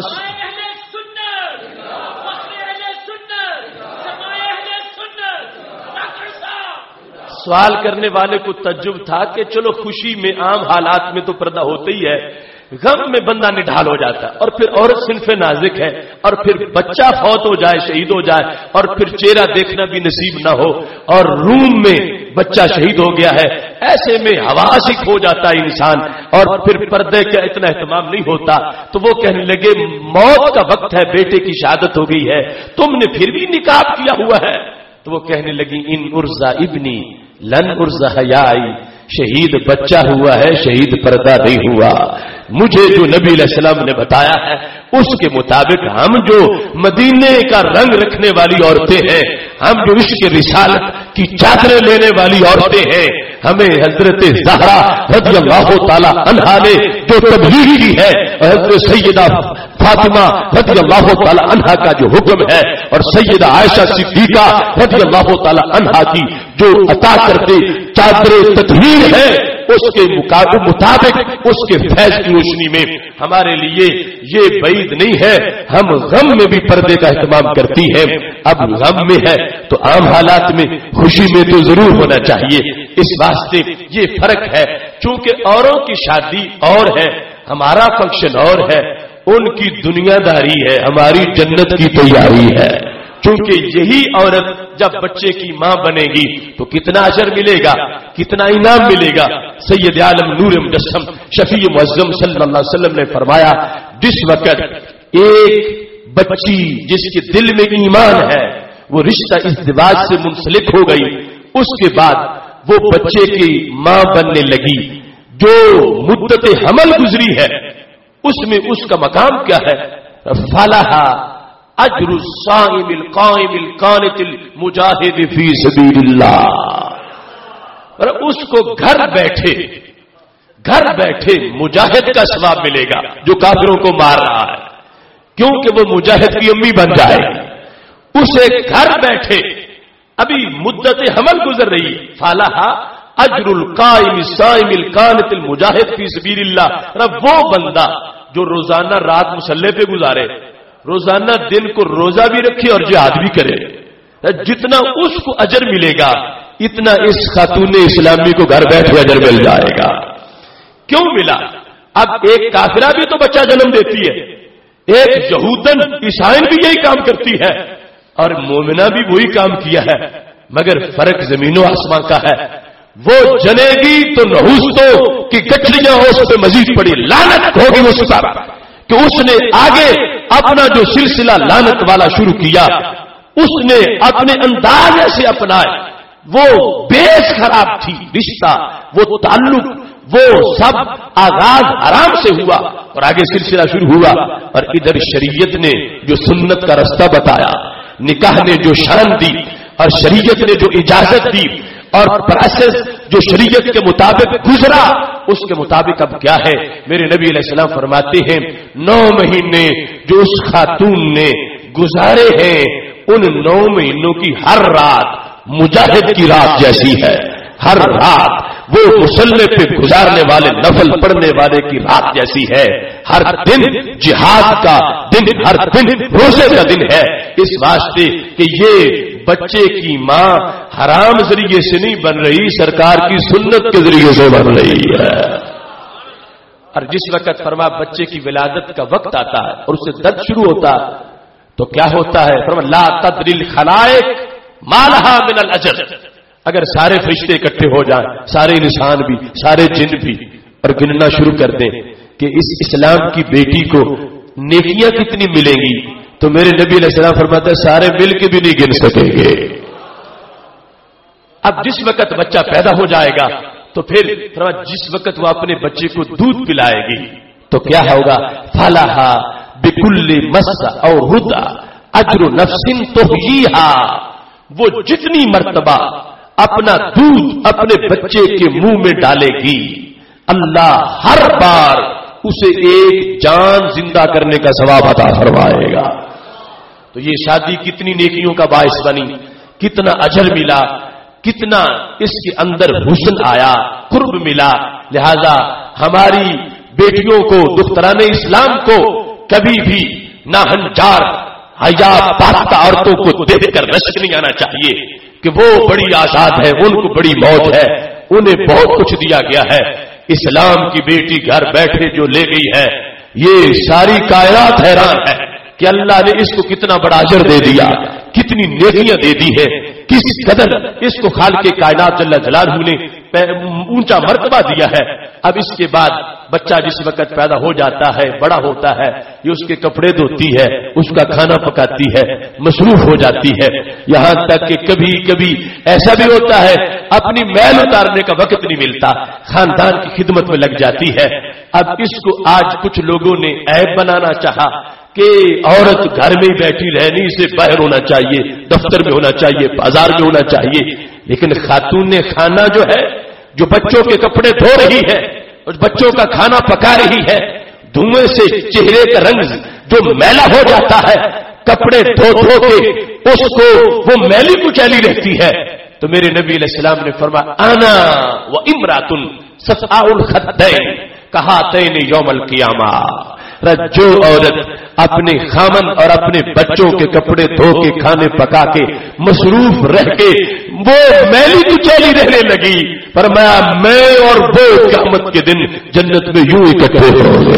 سوال کرنے والے کو تعجب تھا کہ چلو خوشی میں عام حالات میں تو پردہ ہوتا ہی ہے، غم میں بندہ نڈھال ہو جاتا ہے، اور پھر عورت صنف نازک ہے، اور پھر بچہ فوت ہو جائے، شہید ہو جائے، اور پھر چہرہ دیکھنا بھی نصیب نہ ہو، اور روم میں بچہ شہید ہو گیا ہے، ایسے میں حواسک ہو جاتا ہے انسان، اور پھر پردے کا اتنا اہتمام نہیں ہوتا. تو وہ کہنے لگے موت کا وقت ہے، بیٹے کی شہادت ہو گئی ہے، تم نے پھر بھی نقاب کیا ہوا ہے. تو وہ کہنے لگی ان ارزا ابنی لن ارزا حیائی، شہید بچہ ہوا ہے، شہید پردہ نہیں ہوا. مجھے جو نبی علیہ السلام نے بتایا ہے اس کے مطابق ہم جو مدینے کا رنگ رکھنے والی عورتیں ہیں، ہم جو عشق رسالت کی چادریں لینے والی عورتیں ہیں، ہمیں حضرت زہرا رضی اللہ تعالی عنہا نے جو تبلیغ کی ہے، حضرت سیدہ فاطمہ رضی اللہ تعالی عنہا کا جو حکم ہے، اور سیدہ عائشہ صدیقہ رضی اللہ تعالی عنہا کی جو عطا کرتے چادر تطہیر ہے، اس کے مطابق اس کے فیض کی روشنی میں ہمارے لیے یہ بعید نہیں ہے. ہم غم میں بھی پردے کا اہتمام کرتی ہیں. اب غم میں ہے تو عام حالات میں، خوشی میں تو ضرور ہونا چاہیے. اس واسطے یہ فرق ہے، چونکہ اوروں کی شادی اور ہے، ہمارا فنکشن اور ہے، ان کی دنیا داری ہے، ہماری جنت کی تیاری ہے. چونکہ یہی عورت جب بچے کی ماں بنے گی تو کتنا اجر ملے گا، کتنا انعام ملے گا۔ سید عالم نور مجسم شفیع معظم صلی اللہ علیہ وسلم نے فرمایا، جس وقت ایک بچی جس کے دل میں ایمان ہے وہ رشتہ ازدواج سے منسلک ہو گئی، اس کے بعد وہ بچے کی ماں بننے لگی، جو مدت حمل گزری ہے اس میں اس کا مقام کیا ہے؟ فَلَهَا اجر الصائم القائم القانت المجاہد فی سبیل اللہ۔ اور اس کو گھر بیٹھے مجاہد کا ثواب ملے گا جو کافروں کو مار رہا ہے، کیونکہ وہ مجاہد کی امی بن جائے گی۔ اسے گھر بیٹھے ابھی مدت حمل گزر رہی، فَلَهَا اجر القائم الصائم القانت المجاہد فی سبیل اللہ۔ وہ بندہ جو روزانہ رات مصلی پہ گزارے، روزانہ دن کو روزہ بھی رکھے اور جہاد بھی کرے، جتنا اس کو اجر ملے گا اتنا اس خاتون اسلامی کو گھر بیٹھے اجر مل جائے گا۔ کیوں ملا؟ اب ایک کافرہ بھی تو بچہ جنم دیتی ہے، ایک یہودن عیسائن بھی یہی کام کرتی ہے، اور مومنہ بھی وہی کام کیا ہے، مگر فرق زمین و آسمان کا ہے۔ وہ جنے گی تو نحوستوں کی گٹھلیاں اس پہ مزید پڑی، لعنت ہوگی اس پر کہ اس نے آگے اپنا جو سلسلہ لعنت والا شروع کیا اس نے اپنے انداز سے اپنائے، وہ بیس خراب تھی، رشتہ وہ تعلق وہ سب آغاز حرام سے ہوا اور آگے سلسلہ شروع ہوا، اور ادھر شریعت نے جو سنت کا رستہ بتایا، نکاح نے جو شرم دی اور شریعت نے جو اجازت دی اور پروسیس جو شریعت کے مطابق گزرا اس کے مطابق اب کیا ہے؟ میرے نبی علیہ السلام فرماتے ہیں 9 مہینے جو اس خاتون نے گزارے ہیں ان 9 مہینوں کی ہر رات مجاہد کی رات جیسی ہے، ہر رات وہ مصلی پہ گزارنے والے نفل پڑھنے والے کی رات جیسی ہے، ہر دن جہاد کا دن، ہر دن روزے کا دن ہے، اس واسطے کہ یہ بچے کی ماں حرام ذریعے سے نہیں بن رہی، سرکار کی سنت کے ذریعے سے بن رہی ہے۔ اور جس وقت فرما بچے کی ولادت کا وقت آتا ہے اور اسے درد شروع ہوتا ہے تو کیا ہوتا ہے؟ فرما لا تدری الخلائق ما لها من الاجر۔ اگر سارے فرشتے اکٹھے ہو جائیں، سارے انسان بھی، سارے جن بھی، اور گننا شروع کر دیں کہ اس اسلام کی بیٹی کو نیکیاں کتنی ملیں گی، تو میرے نبی علیہ السلام فرماتے ہیں سارے مل کے بھی نہیں گن سکیں گے۔ اب جس وقت بچہ پیدا ہو جائے گا تو پھر جس وقت وہ اپنے بچے کو دودھ پلائے گی تو کیا ہوگا؟ فَلَهَا بِكُلِّ مَسَّ أَوْ رُدَّ أَجْرُ نَفْسٍ تُحْيِيهَا۔ وہ جتنی مرتبہ اپنا دودھ اپنے بچے کے منہ میں ڈالے گی اللہ ہر بار اسے ایک جان زندہ کرنے کا ثواب عطا فرمائے گا۔ تو یہ شادی کتنی نیکیوں کا باعث بنی، کتنا اجر ملا، کتنا اس کے اندر حسن آیا، قرب ملا۔ لہذا ہماری بیٹیوں کو، دختران اسلام کو کبھی بھی ناہنجار حیا پاکتا عورتوں کو دیکھ کر رشک نہیں آنا چاہیے کہ وہ بڑی آزاد ہے، ان کو بڑی موج ہے، انہیں بہت کچھ دیا گیا ہے۔ اسلام کی بیٹی گھر بیٹھے جو لے گئی ہے، یہ ساری کائنات حیران ہے کہ اللہ نے اس کو کتنا بڑا اجر دے دیا، کتنی نیکیاں دے دی ہے، کس قدر اس کو خالق کائنات جل جلالہ نے اونچا مرتبہ دیا ہے۔ اب اس کے بعد بچہ جس وقت پیدا ہو جاتا ہے، بڑا ہوتا ہے، یہ اس کے کپڑے دھوتی ہے، اس کا کھانا پکاتی ہے، مصروف ہو جاتی ہے، یہاں تک کہ کبھی کبھی ایسا بھی ہوتا ہے اپنی میل اتارنے کا وقت نہیں ملتا، خاندان کی خدمت میں لگ جاتی ہے۔ اب اس کو آج کچھ لوگوں نے عیب بنانا چاہا کہ عورت گھر میں بیٹھی رہنی سے باہر ہونا چاہیے، دفتر میں ہونا چاہیے، بازار میں ہونا چاہیے، لیکن خاتون نے کھانا جو ہے، جو بچوں کے کپڑے دھو رہی ہے اور بچوں کا کھانا پکا رہی ہے، دھوئیں سے چہرے کا رنگ جو میلا ہو جاتا ہے، کپڑے دھو دھو کے اس کو وہ میلی کچیلی رہتی ہے، تو میرے نبی علیہ السلام نے فرمایا انا و امرات صفاء الخدین کہاتین یوم القیامہ۔ جو عورت اپنے خامن اور اپنے بچوں کے کپڑے دھو کے کھانے پکا کے مصروف رہ کے وہ میلی کچیلی رہنے لگی، فرمایا میں اور وہ قیامت کے دن جنت میں یوں اکٹھے ہوں گے۔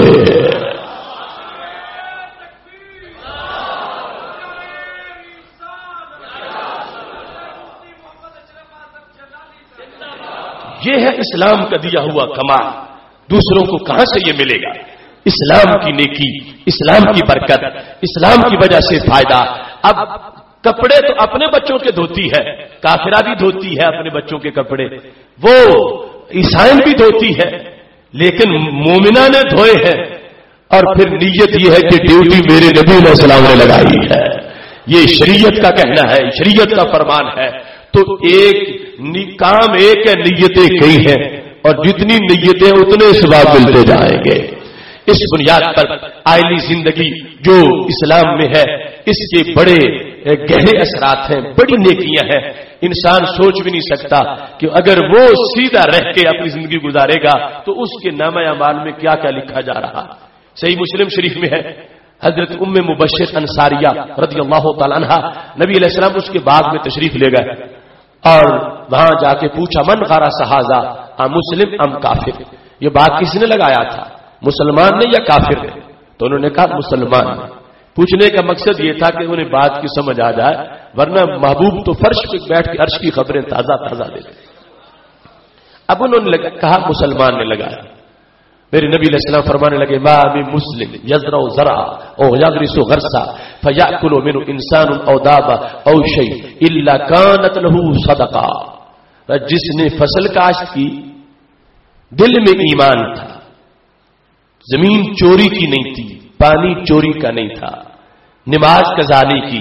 یہ ہے اسلام کا دیا ہوا کمال. دوسروں کو کہاں سے یہ ملے گا؟ اسلام کی نیکی، اسلام کی برکت، اسلام کی وجہ سے فائدہ. اب کپڑے تو اپنے بچوں کے دھوتی ہے، کافرہ بھی دھوتی ہے اپنے بچوں کے کپڑے، وہ عیسائن بھی دھوتی ہے، لیکن مومنہ نے دھوئے ہیں. اور پھر نیت یہ ہے کہ ڈیوٹی میرے نبی علیہ السلام نے لگائی ہے. یہ شریعت کا کہنا ہے، شریعت کا فرمان ہے. تو ایک کام ایک ہے، نیتیں کئی ہیں، اور جتنی نیتیں اتنے ثواب ملتے جائیں گے. اس بنیاد پر آئلی زندگی جو اسلام میں ہے، اس کے بڑے گہرے اثرات ہیں، بڑی نیکیاں ہیں. انسان سوچ بھی نہیں سکتا کہ اگر وہ سیدھا رہ کے اپنی زندگی گزارے گا تو اس کے نامہ اعمال میں کیا کیا لکھا جا رہا. صحیح مسلم شریف میں ہے، حضرت ام مبشر انصاریہ رضی اللہ تعالی عنہا نبی علیہ السلام اس کے باغ میں تشریف لے گئے اور وہاں جا کے پوچھا من غرس ھذا مسلم ام کافر. یہ باغ کس نے لگایا تھا، مسلمان نے یا کافر نے؟ تو انہوں نے کہا مسلمان نے. پوچھنے کا مقصد یہ تھا کہ انہیں بات کی سمجھ آ جائے، ورنہ محبوب تو فرش پہ بیٹھ کے عرش کی خبریں تازہ تازہ دیتے. اب انہوں نے کہا مسلمان نے لگایا. میرے نبی علیہ السلام فرمانے لگے ما من مسلم یزرع زرعا او یغرس غرسا فیأکل منه انسان او دابہ او شیء الا کانت له صدقہ. جس نے فصل کاشت کی، دل میں ایمان تھا، زمین چوری کی نہیں تھی، پانی چوری کا نہیں تھا، نماز قضا نہیں کی،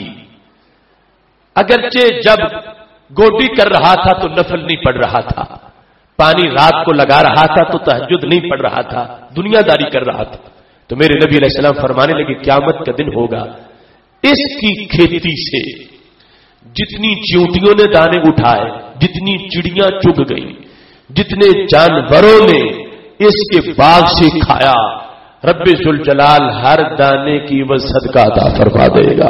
اگرچہ جب گوڈی کر رہا تھا تو نفل نہیں پڑھ رہا تھا، پانی رات کو لگا رہا تھا تو تہجد نہیں پڑھ رہا تھا، دنیا داری کر رہا تھا. تو میرے نبی علیہ السلام فرمانے لگے قیامت کا دن ہوگا، اس کی کھیتی سے جتنی چیونٹیوں نے دانے اٹھائے، جتنی چڑیاں چگ گئی، جتنے جانوروں نے اس کے باغ سے کھایا، رب ذوالجلال ہر دانے کی وہ صدقہ عطا فرما دے گا.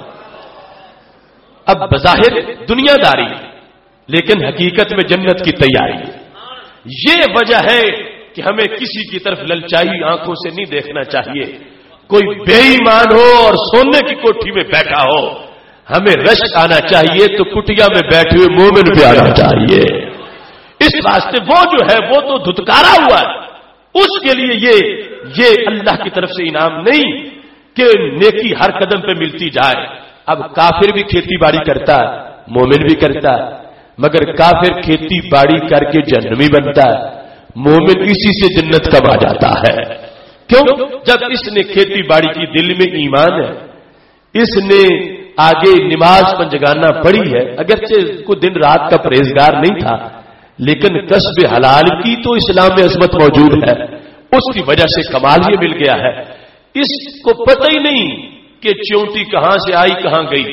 اب بظاہر دنیا داری لیکن حقیقت میں جنت کی تیاری. یہ وجہ ہے کہ ہمیں کسی کی طرف للچائی آنکھوں سے نہیں دیکھنا چاہیے. کوئی بے ایمان ہو اور سونے کی کوٹھی میں بیٹھا ہو، ہمیں رشک آنا چاہیے تو کٹیا میں بیٹھے ہوئے مومن پہ آنا چاہیے. اس واسطے وہ جو ہے وہ تو دھتکارا ہوا ہے، اس کے لیے یہ اللہ کی طرف سے انعام نہیں کہ نیکی ہر قدم پہ ملتی جائے. اب کافر بھی کھیتی باڑی کرتا ہے، مومن بھی کرتا ہے، مگر کافر کھیتی باڑی کر کے جہنمی بنتا ہے، مومن اسی سے جنت کما جاتا ہے. کیوں؟ جب اس نے کھیتی باڑی کی، دل میں ایمان ہے، اس نے آگے نماز پنجگانہ پڑھی ہے، اگرچہ کو دن رات کا پرہیزگار نہیں تھا، لیکن کسب حلال کی تو اسلام میں عظمت موجود ہے، اس کی وجہ سے کمال یہ مل گیا ہے. اس کو پتہ ہی نہیں کہ چیونٹی کہاں سے آئی کہاں گئی.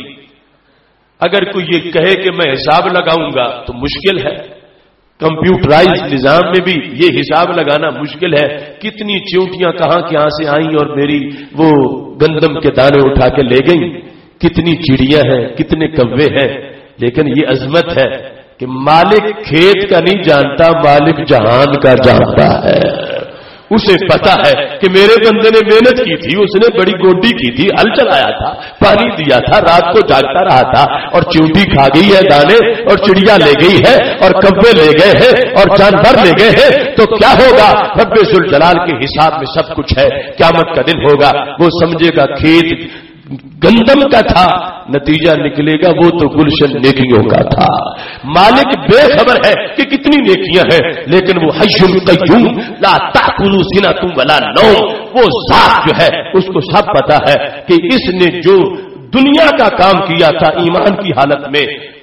اگر کوئی یہ کہے کہ میں حساب لگاؤں گا تو مشکل ہے. کمپیوٹرائز نظام میں بھی یہ حساب لگانا مشکل ہے، کتنی چیونٹیاں کہاں سے آئیں اور میری وہ گندم کے دانے اٹھا کے لے گئیں، کتنی چڑیاں ہیں، کتنے کوے ہیں. لیکن یہ عظمت ہے کہ مالک کھیت کا نہیں جانتا، مالک جہان کا جانتا ہے. اسے پتا ہے کہ میرے بندے نے محنت کی تھی، اس نے بڑی گوڈی کی تھی، ہل چلایا تھا، پانی دیا تھا، رات کو جاگتا رہا تھا، اور چیونٹی کھا گئی ہے دانے، اور چڑیا لے گئی ہے، اور کبے لے گئے ہیں، اور جانور لے گئے ہیں. تو کیا ہوگا؟ رب ذوالجلال کے حساب میں سب کچھ ہے. قیامت کا دن ہوگا، وہ سمجھے گا کھیت گندم کا تھا، نتیجہ نکلے گا وہ تو گلشن نیکیوں کا تھا. مالک بے خبر ہے کہ کتنی نیکیاں ہیں، لیکن وہ حی القیوم لا تأخذہ سنۃ ولا نوم، وہ ذات جو ہے اس کو سب پتا ہے کہ اس نے جو دنیا کا کام کیا تھا ایمان کی حالت میں،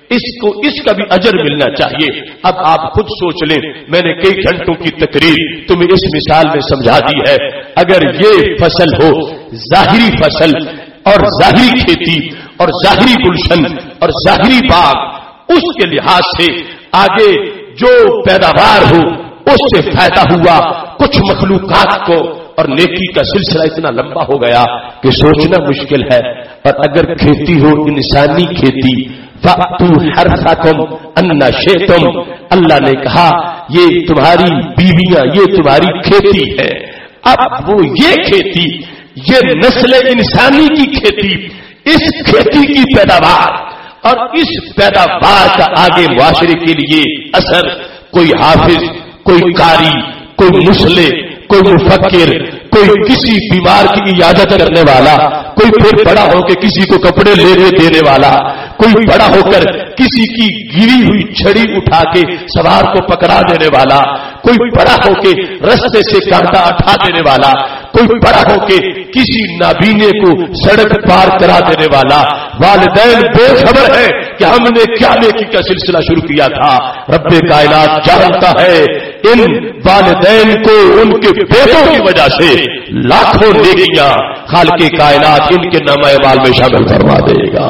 اس کا بھی اجر ملنا چاہیے. اب آپ خود سوچ لیں، میں نے کئی گھنٹوں کی تقریر تمہیں اس مثال میں سمجھا دی ہے. اگر یہ فصل ہو، ظاہری فصل اور ظاہری کھیتی اور ظاہری گلشن اور ظاہری باغ، اس کے لحاظ سے آگے جو پیداوار ہو اس سے فائدہ ہوا کچھ مخلوقات کو، اور نیکی کا سلسلہ اتنا لمبا ہو گیا کہ سوچنا مشکل ہے. اور اگر کھیتی ہو انسانی کھیتی، فَأْتُوا حَرْثَكُمْ أَنَّ شِئْتُمْ، اللہ نے کہا یہ تمہاری بیویاں، یہ تمہاری کھیتی ہے. اب وہ یہ کھیتی، یہ نسل انسانی کی کھیتی، اس کھیتی کی پیداوار اور اس پیداوار کا آگے معاشرے کے لیے اثر کوئی حافظ، کوئی قاری، کوئی مصلح، کوئی مفکر، کوئی کسی بیمار کی عیادت کرنے والا، کوئی پھر بڑا ہو کے کسی کو کپڑے لے کے دینے والا، کوئی بڑا ہو کر کسی کی گری ہوئی چھڑی اٹھا کے سوار کو پکڑا دینے والا، کوئی بڑا ہو کے رستے سے کانٹا اٹھا دینے والا، کوئی بڑا ہو کے کسی نابینے کو سڑک پار کرا دینے والا، والدین بے خبر ہے کہ ہم نے کیا نیکی کا سلسلہ شروع کیا تھا۔ رب کائنات جانتا ہے ان والدین کو ان کے بیٹوں کی وجہ سے لاکھوں نیکیاں خالق کائنات ان کے نامہ اعمال میں شامل کروا دے گا۔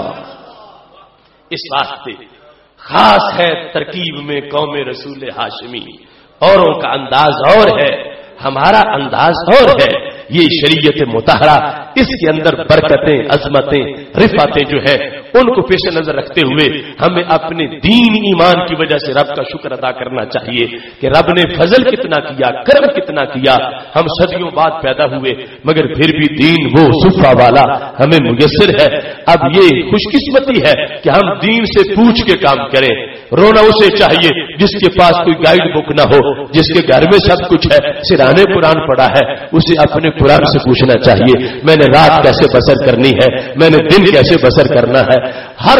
اس واسطے خاص ہے ترکیب میں قوم رسول ہاشمی، اوروں کا انداز اور ہے، ہمارا انداز اور ہے۔ یہ شریعت مطہرہ، اس کے اندر برکتیں، عظمتیں، رفعتیں جو ہے ان کو پیش نظر رکھتے ہوئے ہمیں اپنے دین ایمان کی وجہ سے رب کا شکر ادا کرنا چاہیے کہ رب نے فضل کتنا کیا، کرم کتنا کیا۔ ہم صدیوں بعد پیدا ہوئے مگر پھر بھی دین وہ صفہ والا ہمیں میسر ہے۔ اب یہ خوش قسمتی ہے کہ ہم دین سے پوچھ کے کام کریں۔ رونا اسے چاہیے جس کے پاس کوئی گائیڈ بک نہ ہو، جس کے گھر میں سب کچھ ہے، سرانے قرآن پڑھا ہے، اسے اپنے قرآن سے پوچھنا چاہیے میں نے رات کیسے بسر کرنی ہے، میں نے دن کیسے بسر کرنا ہے۔ ہر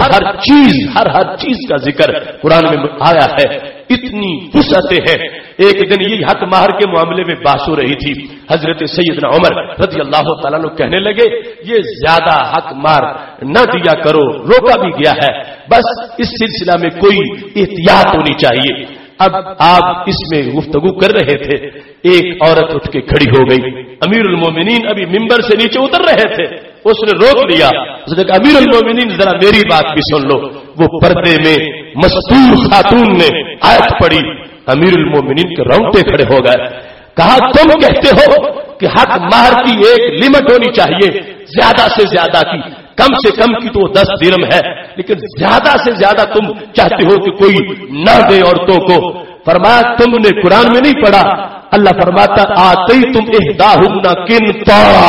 چیز کا ذکر قرآن میں آیا ہے، اتنی وسعتیں ہیں۔ ایک دن یہ حق مہر کے معاملے میں بحث ہو رہی تھی، حضرت سیدنا عمر رضی اللہ تعالیٰ عنہ کہنے لگے یہ زیادہ حق مہر نہ دیا کرو، روکا بھی گیا ہے، بس اس سلسلہ میں کوئی احتیاط ہونی چاہیے۔ اب آپ اس میں گفتگو کر رہے تھے، ایک عورت اٹھ کے کھڑی ہو گئی، امیر المومنین ابھی ممبر سے نیچے اتر رہے تھے، اس نے روک لیا، اس نے کہا امیر المومنین ذرا میری بات بھی سن لو۔ وہ پردے میں مستور خاتون نے آیت پڑھی، امیر المومنین کے رونگٹے کھڑے ہو گئے۔ کہا تم کہتے ہو کہ حق مہر کی ایک لمٹ ہونی چاہیے، زیادہ سے زیادہ کی، کم سے کم کی تو 10 درہم ہے، لیکن زیادہ سے زیادہ تم چاہتے ہو کہ کوئی نہ دے عورتوں کو۔ فرمایا تم نے قرآن میں نہیں پڑھا، اللہ فرماتا آتیتم احداہن قنطارا،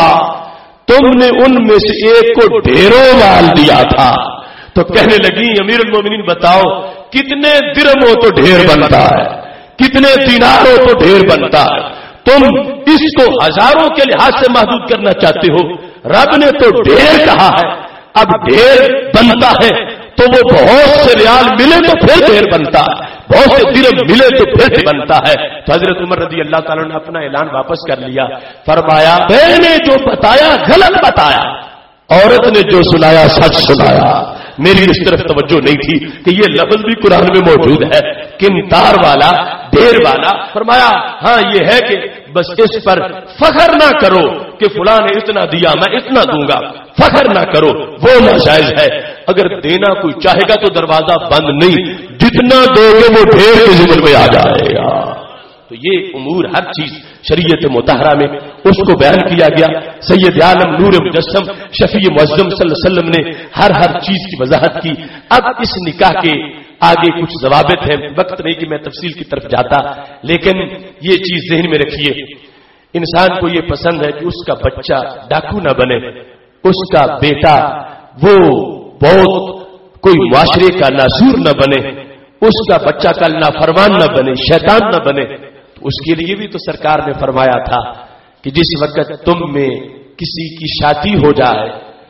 تم نے ان میں سے ایک کو ڈھیروں مال دیا تھا۔ تو کہنے لگی امیر المومنین بتاؤ کتنے درہم ہو تو ڈھیر بنتا ہے، کتنے دینار ہو تو ڈھیر بنتا ہے، تم اس کو ہزاروں کے لحاظ سے محدود کرنا چاہتے ہو، رب نے تو ڈھیر کہا ہے، اب ڈھیر بنتا ہے تو وہ بہت سے ریال ملے تو پھر ڈھیر بنتا ہے، بہت سے درہم ملے تو پھر بنتا ہے۔ تو حضرت عمر رضی اللہ تعالیٰ نے اپنا اعلان واپس کر لیا، فرمایا میں نے جو بتایا غلط بتایا، عورت نے جو سنایا سچ سنایا، میری اس طرف توجہ نہیں تھی کہ یہ لفظ بھی قرآن میں موجود ہے، قنطار والا، ڈھیر والا۔ فرمایا ہاں یہ ہے کہ بس اس پر فخر نہ کرو کہ فلاں نے اتنا دیا میں اتنا دوں گا، فخر نہ کرو، وہ ناجائز ہے۔ اگر دینا کوئی چاہے گا تو دروازہ بند نہیں، جتنا دو گے وہ ڈھیر کے ذمن میں آ جائے گا۔ تو یہ امور ہر چیز شریعت مطہرہ میں اس کو بیان کیا گیا۔ سید عالم نور مجسم شفیع معظم صلی اللہ علیہ وسلم نے ہر چیز کی وضاحت کی۔ اب اس نکاح کے آگے کچھ ضوابط ہیں، وقت نہیں کہ میں تفصیل کی طرف جاتا، لیکن یہ چیز ذہن میں رکھیے، انسان کو یہ پسند ہے کہ اس کا بچہ ڈاکو نہ بنے، اس کا بیٹا وہ بہت کوئی معاشرے کا ناسور نہ بنے، اس کا بچہ کل نافرمان نہ بنے، شیطان نہ بنے۔ اس کے لیے بھی تو سرکار نے فرمایا تھا کہ جس وقت تم میں کسی کی شادی ہو جائے،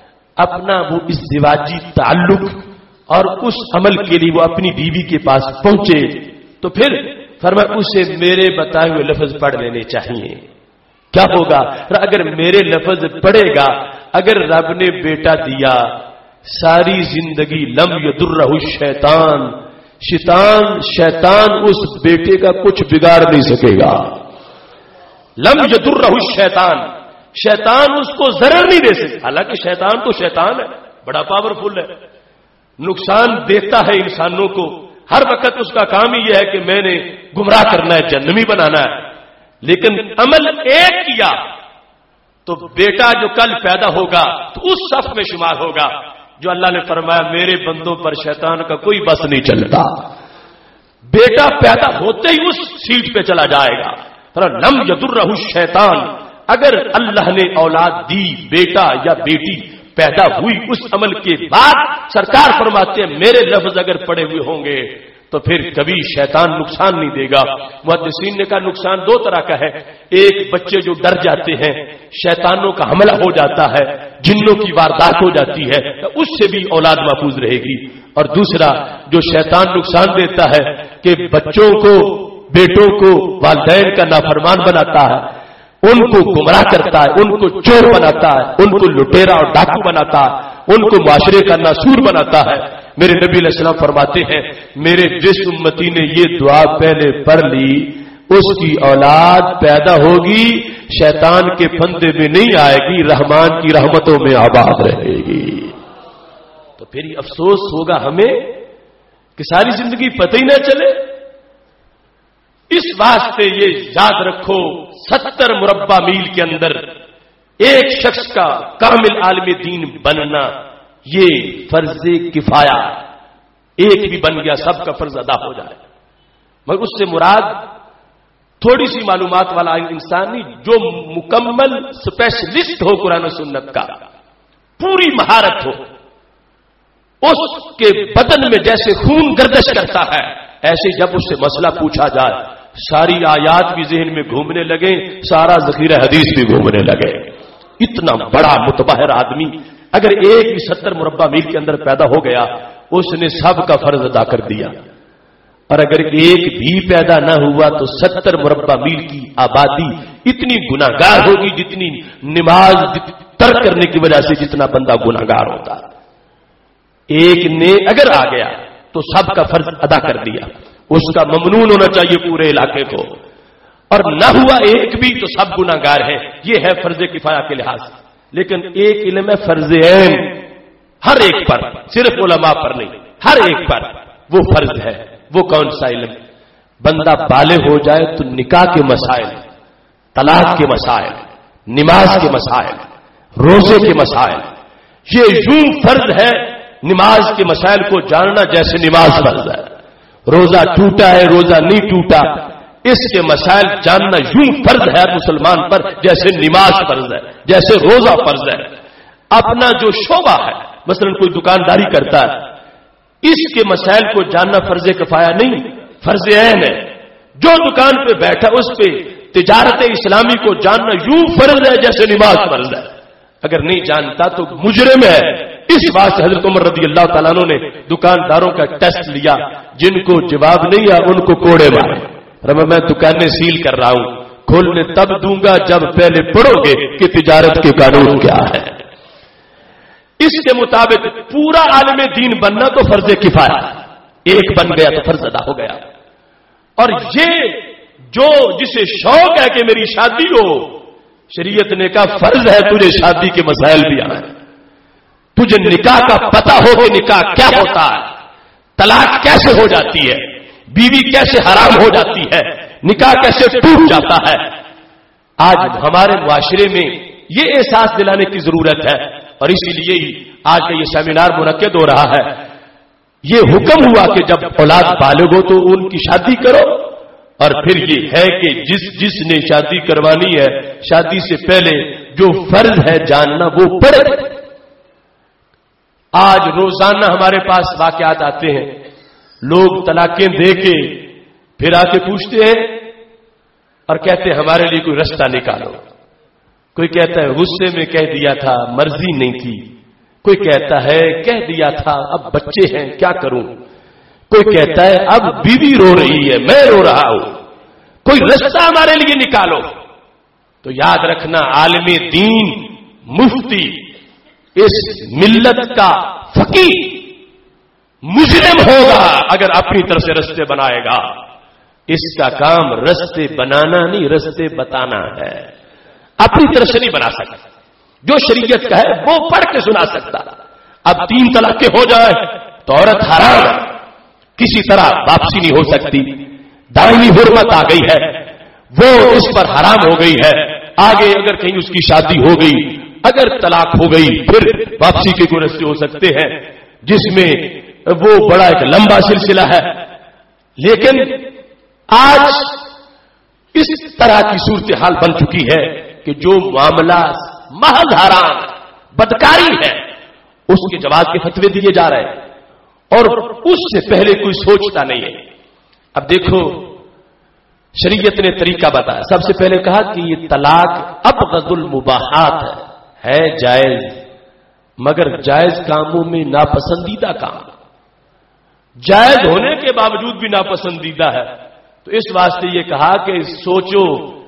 اپنا وہ ازدواجی تعلق اور اس عمل کے لیے وہ اپنی بیوی کے پاس پہنچے تو پھر فرمایا اسے میرے بتائے ہوئے لفظ پڑھ لینے چاہیے۔ کیا ہوگا اگر میرے لفظ پڑھے گا، اگر رب نے بیٹا دیا ساری زندگی لم یضرہ شیطان اس بیٹے کا کچھ بگاڑ نہیں سکے گا، لم یضرہ شیطان اس کو ضرر نہیں دے سکتا۔ حالانکہ شیطان تو شیطان ہے، بڑا پاورفل ہے، نقصان دیتا ہے انسانوں کو، ہر وقت اس کا کام ہی یہ ہے کہ میں نے گمراہ کرنا ہے، جہنمی بنانا ہے۔ لیکن عمل ایک کیا تو بیٹا جو کل پیدا ہوگا تو اس صف میں شمار ہوگا جو اللہ نے فرمایا میرے بندوں پر شیطان کا کوئی بس نہیں چلتا، بیٹا پیدا ہوتے ہی اس سیٹ پہ چلا جائے گا۔ لم یضرہ شیطان، اگر اللہ نے اولاد دی، بیٹا یا بیٹی پیدا ہوئی اس عمل کے بعد، سرکار فرماتے ہیں میرے لفظ اگر پڑے ہوئے ہوں گے تو پھر کبھی شیطان نقصان نہیں دے گا. محدثین نے کہا نقصان دو طرح کا ہے. ایک بچے جو ڈر جاتے ہیں, شیطانوں کا حملہ ہو جاتا ہے, جنوں کی واردات ہو جاتی ہے, تو اس سے بھی اولاد محفوظ رہے گی. اور دوسرا جو شیطان نقصان دیتا ہے کہ بچوں کو, بیٹوں کو والدین کا نافرمان بناتا ہے, ان کو گمراہ کرتا ہے, ان کو چور بناتا ہے, ان کو لٹیرا اور ڈاکو بناتا ہے, ان کو معاشرے کا ناسور بناتا ہے. میرے نبی علیہ السلام فرماتے ہیں میرے جس امتی نے یہ دعا پہلے پڑھ لی اس کی اولاد پیدا ہوگی, شیطان کے پھندے میں نہیں آئے گی, رحمان کی رحمتوں میں آباد رہے گی. تو پھر یہ افسوس ہوگا ہمیں کہ ساری زندگی پتہ ہی نہ چلے. اس واسطے یہ یاد رکھو 70 مربع میل کے اندر ایک شخص کا کامل عالم دین بننا یہ فرض کفایہ. ایک بھی بن گیا سب کا فرض ادا ہو جائے. مگر اس سے مراد تھوڑی سی معلومات والا انسان نہیں, جو مکمل اسپیشلسٹ ہو قرآن و سنت کا, پوری مہارت ہو. اس کے بدن میں جیسے خون گردش کرتا ہے ایسے جب اس سے مسئلہ پوچھا جائے ساری آیات بھی ذہن میں گھومنے لگے, سارا ذخیرہ حدیث بھی گھومنے لگے. اتنا بڑا متبحر آدمی اگر ایک بھی 70 مربع میل کے اندر پیدا ہو گیا اس نے سب کا فرض ادا کر دیا. اور اگر ایک بھی پیدا نہ ہوا تو 70 مربع میل کی آبادی اتنی گناہگار ہوگی جتنی نماز ترک کرنے کی وجہ سے جتنا بندہ گناہگار ہوتا. ایک نے اگر آ گیا تو سب کا فرض ادا کر دیا. اس کا ممنون ہونا چاہیے پورے علاقے کو. اور نہ ہوا ایک بھی تو سب گناہگار ہیں. یہ ہے فرض کفایہ کے لحاظ سے. لیکن ایک علم ہے فرض عین, ہر ایک پر, صرف علماء پر نہیں, ہر ایک پر وہ فرض ہے. وہ کون سا علم؟ بندہ بالغ ہو جائے تو نکاح کے مسائل, طلاق کے مسائل, نماز کے مسائل, روزے کے مسائل, یہ یوں فرض ہے نماز کے مسائل کو جاننا جیسے نماز فرض ہے. روزہ ٹوٹا ہے, روزہ نہیں ٹوٹا, اس کے مسائل جاننا یوں فرض ہے مسلمان پر جیسے نماز فرض ہے, جیسے روزہ فرض ہے. اپنا جو شعبہ ہے, مثلا کوئی دکانداری کرتا ہے, اس کے مسائل کو جاننا فرض کفایہ نہیں, فرض عین ہے. جو دکان پہ بیٹھا اس پہ تجارت اسلامی کو جاننا یوں فرض ہے جیسے نماز فرض ہے. اگر نہیں جانتا تو مجرم ہے. اس بات سے حضرت عمر رضی اللہ تعالیٰ عنہ نے دکانداروں کا ٹیسٹ لیا, جن کو جواب نہیں آیا ان کو کوڑے مارے. میں دکانیں سیل کر رہا ہوں, کھولنے تب دوں گا جب پہلے پڑھو گے کہ تجارت کے قانون کیا ہے. اس کے مطابق پورا عالم دین بننا تو فرض کفایہ, ایک بن گیا تو فرض ادا ہو گیا. اور یہ جو جسے شوق ہے کہ میری شادی ہو, شریعت نے کہا فرض ہے تجھے شادی کے مسائل بھی آئے, تجھے نکاح کا پتہ ہو کہ نکاح کیا ہوتا ہے, طلاق کیسے ہو جاتی ہے, بیوی کیسے حرام ہو جاتی ہے, نکاح کیسے ٹوٹ جاتا ہے. آج ہمارے معاشرے میں یہ احساس دلانے کی ضرورت ہے, اور اسی لیے ہی آج کا یہ سیمینار منعقد ہو رہا ہے. یہ حکم ہوا کہ جب اولاد بالغ ہو تو ان کی شادی کرو, اور پھر یہ ہے کہ جس نے شادی کروانی ہے شادی سے پہلے جو فرض ہے جاننا وہ پڑھے. آج روزانہ ہمارے پاس واقعات آتے ہیں, لوگ طلاقیں دے کے پھر آ کے پوچھتے ہیں اور کہتے ہیں ہمارے لیے کوئی رستہ نکالو. کوئی کہتا ہے غصے میں کہہ دیا تھا, مرضی نہیں تھی. کوئی کہتا ہے کہہ دیا تھا, اب بچے ہیں کیا کروں. کوئی کہتا ہے اب بیوی رو رہی ہے, میں رو رہا ہوں, کوئی رستہ ہمارے لیے نکالو. تو یاد رکھنا عالم دین, مفتی, اس ملت کا فقیہ مجرم ہوگا اگر اپنی طرف سے رستے بنائے گا. اس کا کام رستے بنانا نہیں, رستے بتانا ہے. اپنی طرف سے نہیں بنا سکتا. جو شریعت کا ہے وہ پڑھ کے سنا سکتا. اب 3 طلاقیں ہو جائے تو عورت حرام ہے, کسی طرح واپسی نہیں ہو سکتی. دائمی حرمت آ گئی ہے, وہ اس پر حرام ہو گئی ہے. آگے اگر کہیں اس کی شادی ہو گئی, اگر طلاق ہو گئی, پھر واپسی کے کوئی رستے ہو سکتے ہیں جس میں وہ بڑا ایک لمبا سلسلہ ہے. لیکن آج اس طرح کی صورتحال بن چکی ہے کہ جو معاملہ محض حرام بدکاری ہے اس کے جواز کے فتوے دیے جا رہے ہیں. اور اس سے پہلے کوئی سوچتا نہیں ہے. اب دیکھو شریعت نے طریقہ بتایا. سب سے پہلے کہا کہ یہ طلاق ابغض المباحات ہے جائز، مگر جائز کاموں میں ناپسندیدہ کام، جائز ہونے کے باوجود بھی ناپسندیدہ ہے. تو اس واسطے یہ کہا کہ سوچو،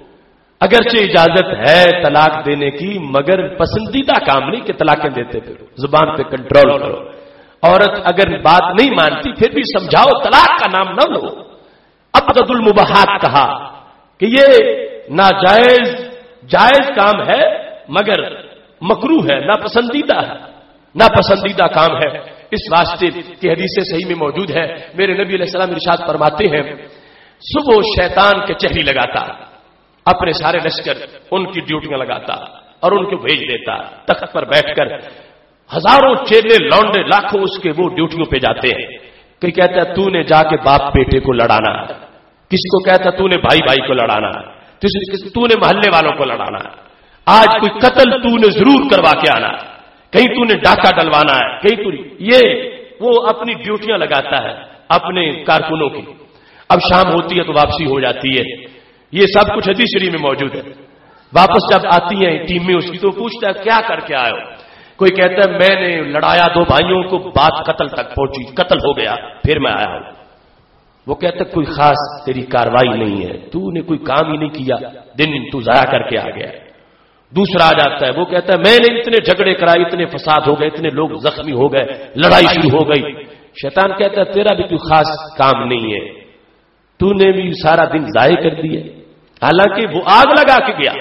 اگرچہ اجازت ہے طلاق دینے کی مگر پسندیدہ کام نہیں کہ طلاقیں دیتے پھر زبان پہ کنٹرول کرو. عورت اگر بات نہیں مانتی پھر بھی سمجھاؤ، طلاق کا نام نہ لو. ابغض المباحات کہا کہ یہ ناجائز جائز کام ہے مگر مکروہ ہے، ناپسندیدہ ہے، ناپسندیدہ کام ہے. اس واسطے کی حدیث صحیح میں موجود ہے، میرے نبی علیہ السلام ارشاد فرماتے ہیں صبح شیطان کے چہری لگاتا، اپنے سارے لشکر ان کی ڈیوٹیاں لگاتا اور ان کو بھیج دیتا. تخت پر بیٹھ کر ہزاروں چیلے لونڈے لاکھوں اس کے وہ ڈیوٹیوں پہ جاتے ہیں. کوئی کہتا ہے تو نے جا کے باپ بیٹے کو لڑانا ہے، کسی کو کہتا ہے تو نے بھائی بھائی کو لڑانا ہے، تو نے محلے والوں کو لڑانا ہے، آج کوئی قتل تو نے ضرور کروا کے آنا ہے، کہیں تو نے ڈاکہ ڈلوانا ہے، کہیں تو یہ وہ اپنی ڈیوٹیاں لگاتا ہے اپنے کارکنوں کی. اب شام ہوتی ہے تو واپسی ہو جاتی ہے. یہ سب کچھ حدیث شریف میں موجود ہے. واپس جب آتی ہیں ٹیم میں اس کی تو پوچھتا ہے کیا کر کے آئے ہو؟ کوئی کہتا ہے میں نے لڑایا دو بھائیوں کو، بات قتل تک پہنچی، قتل ہو گیا، پھر میں آیا ہوں. وہ کہتا ہے کوئی خاص تیری کاروائی نہیں ہے، تو نے کوئی کام ہی نہیں کیا، دن تو ضائع کر کے آ گیا. دوسرا آ جاتا ہے، وہ کہتا ہے میں نے اتنے جھگڑے کرائے، اتنے فساد ہو گئے، اتنے لوگ زخمی ہو گئے، لڑائی شروع ہو گئی. شیطان کہتا ہے تیرا بھی کوئی خاص کام نہیں ہے، تو نے بھی سارا دن ضائع کر دیا. حالانکہ وہ آگ لگا کے گیا.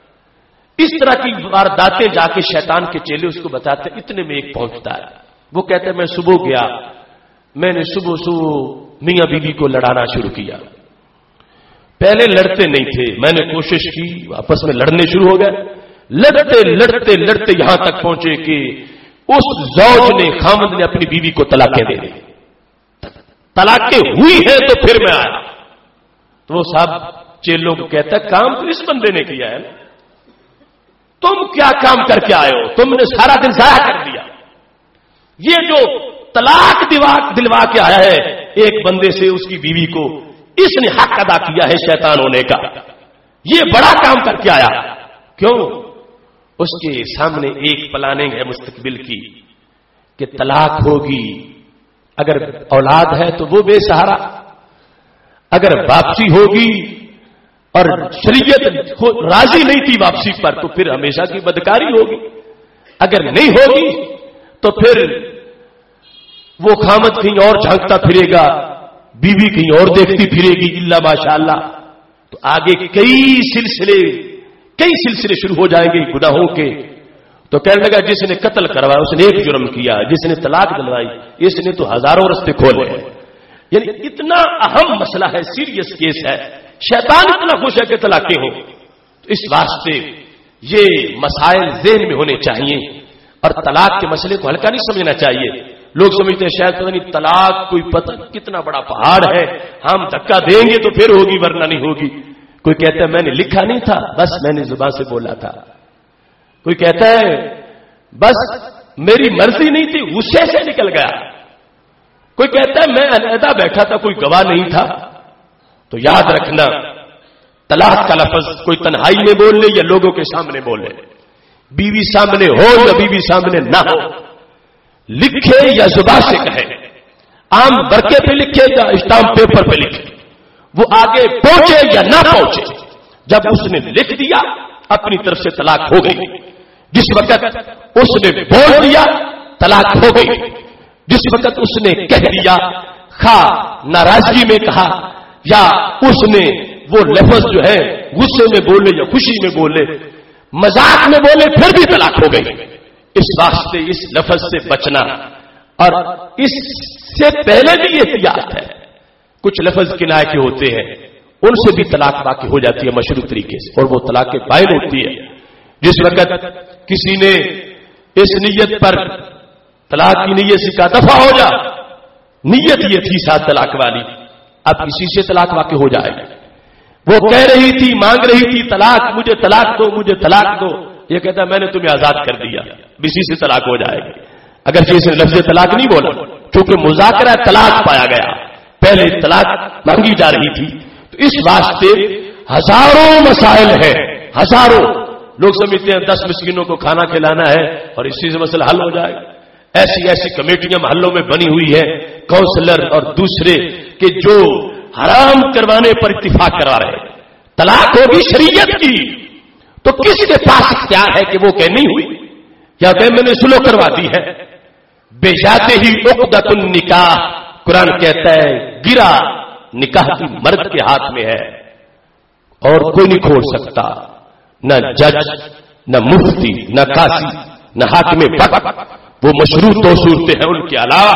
اس طرح کی وارداتیں جا کے شیطان کے چیلے اس کو بتاتے. اتنے میں ایک پہنچتا ہے، وہ کہتا ہے میں صبح گیا، میں نے صبح میاں بیوی کو لڑانا شروع کیا. پہلے لڑتے نہیں تھے، میں نے کوشش کی، آپس میں لڑنے شروع ہو گئے. لڑتے لڑتے لڑتے یہاں تک پہنچے کہ اس زوج نے خامد نے اپنی بیوی کو طلاقیں دے دی. طلاقیں ہوئی ہیں تو پھر میں آیا. تو وہ صاحب چیلوں کو کہتا ہے کام تو اس بندے نے کیا ہے، تم کیا کام کر کے آئے ہو؟ تم نے سارا دن ضائع کر دیا. یہ جو طلاق دلوا کے آیا ہے ایک بندے سے اس کی بیوی کو، اس نے حق ادا کیا ہے شیطان ہونے کا. یہ بڑا کام کر کے آیا. کیوں؟ اس کے سامنے ایک پلاننگ ہے مستقبل کی کہ طلاق ہوگی، اگر اولاد ہے تو وہ بے سہارا، اگر واپسی ہوگی اور شریعت راضی نہیں تھی واپسی پر تو پھر ہمیشہ کی بدکاری ہوگی، اگر نہیں ہوگی تو پھر وہ خامد کہیں اور جھانکتا پھرے گا، بیوی کہیں اور دیکھتی پھرے گی الا ماشاءاللہ. تو آگے کئی سلسلے شروع ہو جائیں گے گناہوں کے. تو کہنے لگا جس نے قتل کروایا اس نے ایک جرم کیا، جس نے طلاق دلوائی اس نے تو ہزاروں رستے کھولے ہیں. یعنی اتنا اہم مسئلہ ہے، سیریس کیس ہے. شیطان اتنا خوش ہے کہ طلاقیں ہوں. تو اس واسطے یہ مسائل ذہن میں ہونے چاہیے اور طلاق کے مسئلے کو ہلکا نہیں سمجھنا چاہیے. لوگ سمجھتے ہیں شاید پتہ نہیں طلاق کوئی پتہ کتنا بڑا پہاڑ ہے، ہم دھکا دیں گے تو پھر ہوگی ورنہ نہیں ہوگی. کوئی کہتا ہے میں نے لکھا نہیں تھا، بس میں نے زبان سے بولا تھا. کوئی کہتا ہے بس میری مرضی نہیں تھی، غصے سے نکل گیا. کوئی کہتا ہے میں علیحدہ بیٹھا تھا، کوئی گواہ نہیں تھا. تو یاد رکھنا طلاق کا لفظ کوئی تنہائی میں بول لے یا لوگوں کے سامنے بولے، بیوی سامنے ہو یا بیوی سامنے نہ ہو، لکھے یا زبان سے کہے، عام برقے پہ لکھے یا اسٹامپ پیپر پہ لکھے، وہ آگے پہنچے یا نہ پہنچے، جب اس نے لکھ دیا اپنی طرف سے طلاق ہو گئی. جس وقت اس نے بول دیا طلاق ہو گئی. جس وقت اس نے کہہ دیا، خواہ ناراضگی میں کہا یا اس نے وہ لفظ جو ہے غصے میں بولے یا خوشی میں بولے، مذاق میں بولے، پھر بھی طلاق ہو گئی. اس واسطے اس لفظ سے بچنا، اور اس سے پہلے بھی احتیاط ہے. کچھ لفظ کنایہ کے ہوتے ہیں، ان سے بھی طلاق واقع ہو جاتی ہے مشروع طریقے سے، اور وہ طلاق بائن ہوتی ہے. جس وقت کسی نے اس نیت پر طلاق کی نیت سے کہا دفع ہو جا، نیت یہ تھی ساتھ طلاق والی، اب اسی سے طلاق واقع ہو جائے گا. وہ کہہ رہی تھی، مانگ رہی تھی طلاق، مجھے طلاق دو، مجھے طلاق دو. یہ کہتا ہے میں نے تمہیں آزاد کر دیا، اسی سے طلاق ہو جائے گی. اگرچہ اس نے لفظ طلاق نہیں بولا، چونکہ مذاکرہ طلاق پایا گیا، پہلے طلاق مانگی جا رہی تھی، تو اس واسطے ہزاروں مسائل ہیں، ہزاروں لوگ سمجھتے ہیں 10 مسکینوں کو کھانا کھلانا ہے اور اسی سے مسئلہ حل ہو جائے گا۔ ایسی کمیٹیاں محلوں میں بنی ہوئی ہیں، کونسلر اور دوسرے کہ جو حرام کروانے پر اتفاق کروا رہے ہیں۔ طلاق ہوگی شریعت کی تو کس کے پاس اختیار ہے کہ وہ کہ نہیں ہوئی یا کہ میں نے سلو کروا دی ہے؟ بے جاتے ہی عقدۃ النکاح، قرآن کہتا ہے گرا نکاح کی مرد کے ہاتھ میں ہے اور کوئی نہیں کھول سکتا، نہ جج، نہ مفتی، نہ قاضی، نہ حاکم وقت، وہ مشروط دو صورتیں ہیں، ان کے علاوہ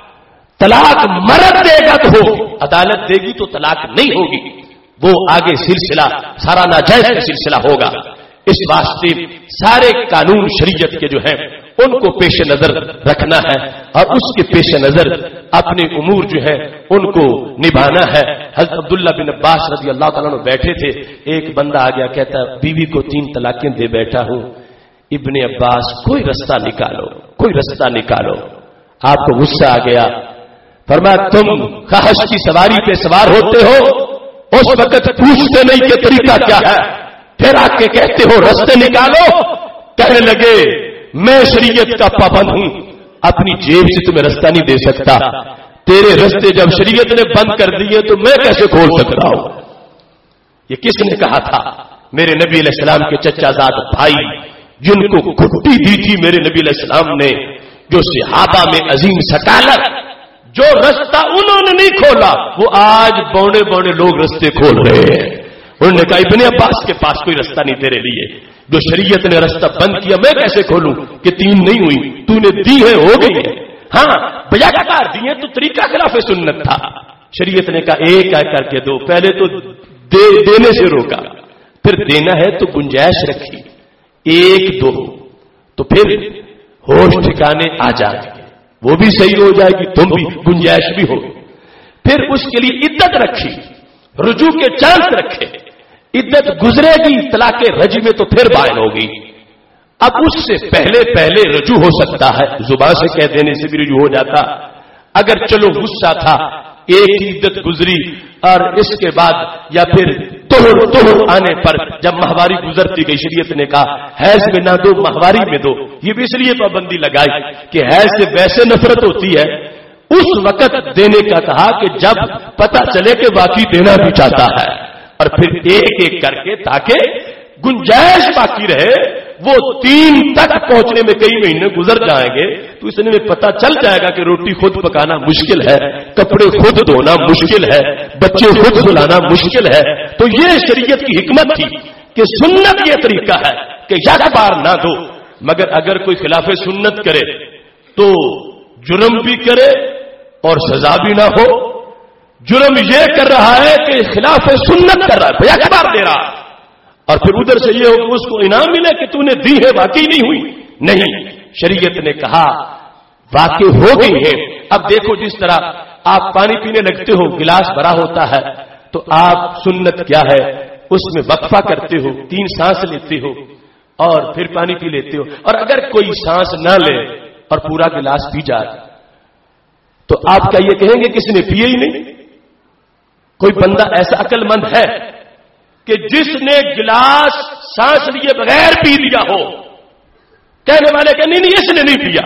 طلاق مرد دے گا تو ہوگی، عدالت دے گی تو طلاق نہیں ہوگی، وہ آگے سلسلہ سارا ناجائز کا سلسلہ ہوگا۔ اس واسطے سارے قانون شریعت کے جو ہیں ان کو پیش نظر رکھنا ہے اور اس کے پیش نظر اپنے امور جو ہیں ان کو نبھانا ہے۔ حضرت عبداللہ بن عباس رضی اللہ تعالیٰ عنہ بیٹھے تھے، ایک بندہ آ گیا، کہتا بیوی کو 3 طلاقیں دے بیٹھا ہوں۔ ابن عباس کوئی رستہ نکالو، کوئی رستہ نکالو۔ آپ کو غصہ آ گیا، فرمایا تم خواہش کی سواری پہ سوار ہوتے ہو، اس وقت پوچھتے نہیں کہ طریقہ کیا ہے، پھر آ کے کہتے ہو رستے نکالو۔ کہنے لگے میں شریعت کا پابند ہوں، اپنی جیب سے تمہیں رستہ نہیں دے سکتا، تیرے رستے جب شریعت نے بند کر دیے تو میں کیسے کھول سکتا ہوں؟ یہ کس نے کہا تھا؟ میرے نبی علیہ السلام کے چچا زاد بھائی جن کو گھٹی دی تھی میرے نبی علیہ السلام نے، جو صحابہ میں عظیم سکالر، جو رستہ انہوں نے نہیں کھولا وہ آج بونے بونے لوگ رستے کھول رہے ہیں۔ انہوں نے کہا ابن عباس کے پاس کوئی رستہ نہیں تیرے لیے، جو شریعت نے رستہ بند کیا میں کیسے کھولوں کہ 3 نہیں ہوئی، تو نے دی ہے ہو گئی ہے۔ ہاں بجا کار دیے تو طریقہ خلاف سنت تھا، شریعت نے کہا ایک کر کے دو، پہلے تو دینے سے روکا، پھر دینا ہے تو گنجائش رکھی، 1 2 تو پھر ہوش ٹھکانے آ جائے گی، وہ بھی صحیح ہو جائے گی، تم بھی گنجائش بھی ہوگی۔ پھر اس کے لیے عدت رکھی، رجوع کے چانس رکھے، عدت گزرے گی طلاق رجی میں تو پھر بائن ہوگی۔ اب اس سے پہلے رجوع ہو سکتا ہے، زبان سے کہہ دینے سے بھی رجوع ہو جاتا، اگر چلو غصہ تھا ایک ہی عدت گزری اور اس کے بعد یا پھر طہر آنے پر جب ماہواری گزرتی گئی، شریعت نے کہا حیض میں نہ دو ماہواری میں دو، یہ بھی اس لیے پابندی لگائی کہ حیض سے ویسے نفرت ہوتی ہے، اس وقت دینے کا کہا کہ جب پتہ چلے کہ واقعی دینا بھی چاہتا ہے، اور پھر ایک کر کے تاکہ گنجائش باقی رہے۔ وہ 3 تک پہنچنے میں کئی مہینے گزر جائیں گے تو اس میں پتہ چل جائے گا کہ روٹی خود پکانا مشکل ہے، کپڑے خود دھونا مشکل ہے، بچے خود سلانا مشکل ہے۔ تو یہ شریعت کی حکمت تھی کہ سنت یہ طریقہ ہے کہ یک بار نہ دو، مگر اگر کوئی خلاف سنت کرے تو جرم بھی کرے اور سزا بھی نہ ہو۔ جرم یہ کر رہا ہے کہ خلاف سنت کر رہا ہے، یک بار دے رہا، اور پھر ادھر سے یہ ہو کہ اس کو انعام ملے کہ تو نے دی ہے واقعی نہیں ہوئی، نہیں، شریعت نے کہا واقع ہو گئی ہے۔ اب دیکھو جس طرح آپ پانی پینے لگتے ہو، گلاس بھرا ہوتا ہے تو آپ سنت کیا ہے اس میں وقفہ کرتے ہو، 3 سانس لیتے ہو اور پھر پانی پی لیتے ہو، اور اگر کوئی سانس نہ لے اور پورا گلاس پی جائے تو آپ کیا یہ کہیں گے کسی نے پیے ہی نہیں؟ کوئی بندہ ایسا عقل مند ہے کہ جس نے گلاس سانس لیے بغیر پی لیا ہو، کہنے والے کہ نہیں اس نے نہیں پیا،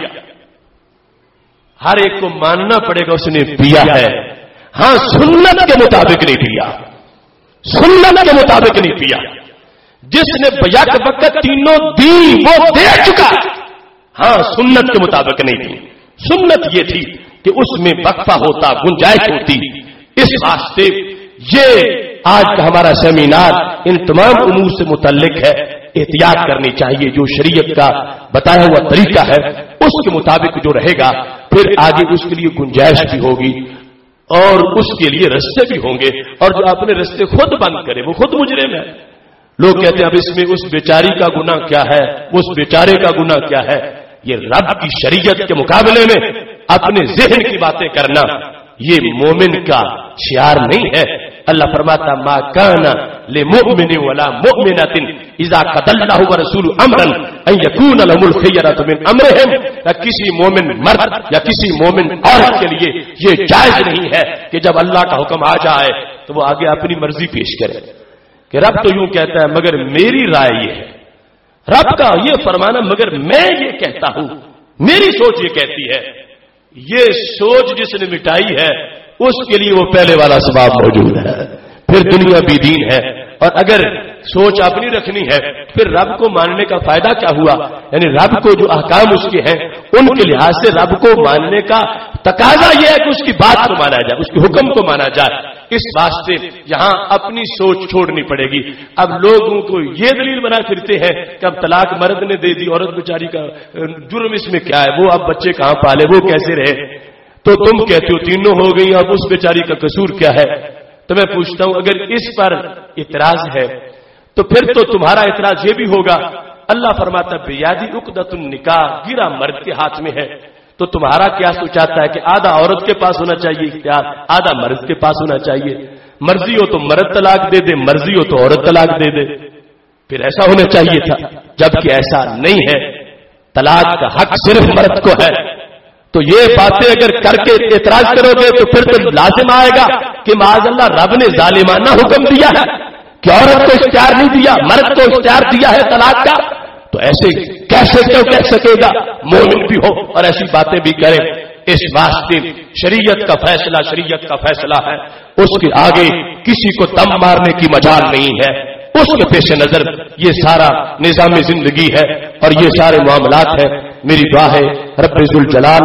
ہر ایک کو ماننا پڑے گا اس نے پیا ہے، ہاں سنت کے مطابق نہیں پیا، سنت کے مطابق نہیں پیا۔ جس نے بیک وقت تینوں دی وہ دے چکا، ہاں سنت کے مطابق نہیں تھی۔ سنت یہ تھی کہ اس میں وقفہ ہوتا، گنجائش ہوتی۔ اس واسطے یہ آج کا ہمارا سیمینار ان تمام امور سے متعلق ہے، احتیاط کرنی چاہیے، جو شریعت کا بتایا ہوا طریقہ ہے اس کے مطابق جو رہے گا پھر آگے اس کے لیے گنجائش بھی ہوگی اور اس کے لیے رستے بھی ہوں گے، اور جو اپنے رستے خود بند کرے وہ خود مجرم ہے۔ لوگ کہتے ہیں اب اس میں اس بیچاری کا گناہ کیا ہے، اس بیچارے کا گناہ کیا ہے؟ یہ رب کی شریعت کے مقابلے میں اپنے ذہن کی باتیں کرنا یہ مومن کا شعار نہیں ہے۔ اللہ فرماتا ما کان लिमुमिन वला मुमिनतिन इज़ा क़दल्लाहु व रसूलुहु अमरन अन यकून लहुल खियरतु मिन अमरिहिम। किसी मोमिन मर्द या किसी मोमिन औरत के लिए ये जायज नहीं है कि जब अल्लाह का हुक्म आ जाए तो वो आगे अपनी मर्जी पेश करे कि रब तो यूं कहता है मगर मेरी राय ये है, रब का ये फरमाना मगर मैं ये कहता हूं, मेरी सोच ये कहती है। ये सोच जिसने मिटाई है उसके लिए वो पहले वाला सवाब मौजूद है, फिर दुनिया भी दीन है। और अगर सोच अपनी रखनी है फिर रब को मानने का फायदा क्या हुआ? यानी रब को जो अहकाम उसके हैं उनके लिहाज से रब को मानने का तकाजा यह है कि उसकी बात को माना जाए, उसके हुक्म को माना जाए। इस वास्ते यहां अपनी सोच छोड़नी पड़ेगी। अब लोगों को ये दलील बना फिरते हैं कि अब तलाक मर्द ने दे दी, औरत बेचारी का जुर्म इसमें क्या है, वो अब बच्चे कहां पाले, वो कैसे रहे। तो तुम कहते हो तीनों हो गई, अब उस बेचारी का कसूर क्या है? तो मैं पूछता हूं अगर इस पर इतराज है तो फिर तो तुम्हारा इतराज ये भी होगा, अल्लाह फरमाता बेयादी उक़दतुन निकाह, गिरा मर्द के हाथ में है। तो तुम्हारा क्या सोचाता है कि आधा औरत के पास होना चाहिए इख्तियार, आधा मर्द के पास होना चाहिए। मर्जी हो तो मर्द तलाक दे दे, मर्जी हो तो औरत तलाक दे दे, फिर ऐसा होना चाहिए था। जबकि ऐसा नहीं है, तलाक का हक सिर्फ मर्द को है। तो ये बातें अगर करके एतराज करोगे तो फिर तो लाजिम आएगा कि माज़अल्लाह रब ने जालिमाना हुक्म दिया है कि औरत को इख्तियार नहीं दिया, मर्द को इख्तियार दिया है तलाक का। तो ऐसे कैसे क्यों कह सकेगा मोमिन भी हो और ऐसी बातें भी करे। इस वास्ते शरीयत का फैसला है, उसके आगे किसी को दम मारने की मजाल नहीं है। उसके पेश नजर ये सारा निजाम जिंदगी है और ये सारे मामलात हैं। मेरी दुआ है रब्बे जुल जलाल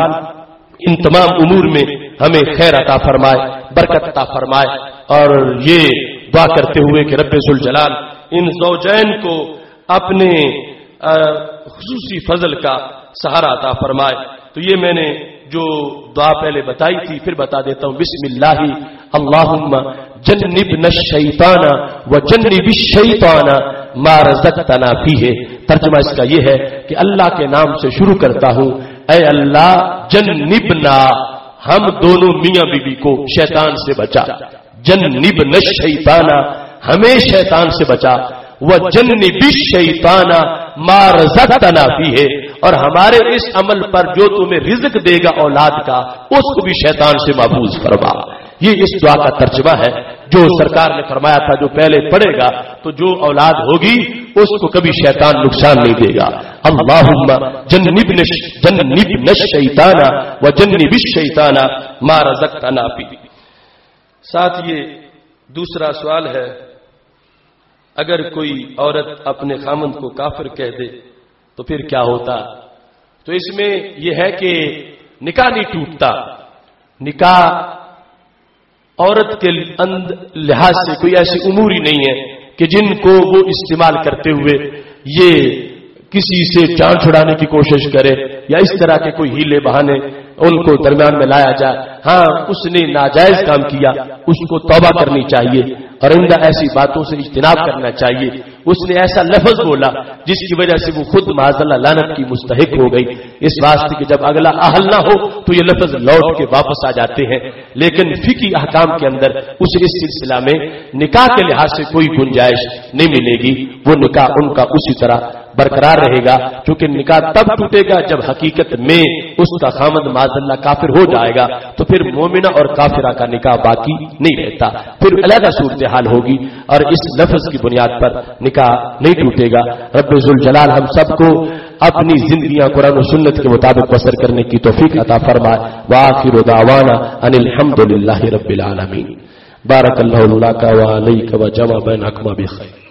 इन तमाम उमूर में हमें खैर अता फरमाए, बरकत अता फरमाए। और ये दुआ करते हुए कि रब्बे जुल जलाल इन ज़ौजैन को अपने खुसूसी फजल का सहारा अता फरमाए। तो ये मैंने जो दुआ पहले बताई थी फिर बता देता हूं। बिस्मिल्लाहि अल्लाहुम्मा जन्निबना शैताना व जन्निबिश शैताना मा रज़क़तना फीहे। तर्जुमा इसका यह है कि अल्लाह के नाम से शुरू करता हूं, ऐ अल्लाह जन्निबना, हम दोनों मियां बीवी को शैतान से बचा। जन्निबना शैताना, हमें शैतान से बचा। व जन्निबिश शैताना मा रज़क़तना फीहे, और हमारे इस अमल पर जो तुम्हें रिज़्क देगा औलाद का उसको भी शैतान से महफूज फरमा। ये इस दुआ का तर्जुमा है जो सरकार ने फरमाया था, जो पहले पढ़ेगा तो जो औलाद होगी उसको कभी शैतान नुकसान नहीं देगा। अल्लाहुम्मा जन्निबना शैताना व जन्निबिश शैताना मा रज़क़तना फीहे। साथ ये दूसरा सवाल है, अगर कोई औरत अपने खामंद को काफिर कह दे तो फिर क्या होता? तो इसमें यह है कि निकाह नहीं टूटता। निकाह औरत के लिहाज से कोई ऐसी उमूर ही नहीं है कि जिनको वो इस्तेमाल करते हुए ये किसी से जान छुड़ाने की कोशिश करे या इस तरह के कोई हीले बहाने उनको दरमियान में लाया जाए। हाँ, उसने नाजायज काम किया, उसको तौबा करनी चाहिए और इंदा ऐसी बातों से इज्तिनाब करना चाहिए। उसने ऐसा लफ्ज बोला जिसकी वजह से वो खुद माज़अल्लाह लानत की मुस्तहिक हो गई। इस वास्ते कि जब अगला अहल ना हो तो ये लफ्ज लौट के वापस आ जाते हैं। लेकिन फिकी अहकाम के अंदर उसे इस सिलसिला में निकाह के लिहाज से कोई गुंजाइश नहीं मिलेगी। वो निकाह उनका उसी तरह बरकरार रहेगा, क्योंकि निकाह तब टूटेगा जब हकीकत में उसका खामद माज़अल्लाह काफिर हो जाएगा। तो फिर मोमिना और काफिरा का निकाह बाकी नहीं रहता, फिर अलग सूरत हाल होगी और इस लफ्ज की बुनियाद पर निकाह नहीं टूटेगा। रब्बे जुल जलाल हम सबको अपनी जिंदगियां कुरान और सुन्नत के मुताबिक बसर करने की तौफीक अता फरमाए। व आखिरु दावाना अनिल हम्दुलिल्लाहि रब्बिल आलमीन। बारकल्लाहु लका व अलैका व जमा बैनकुमा बिखैर।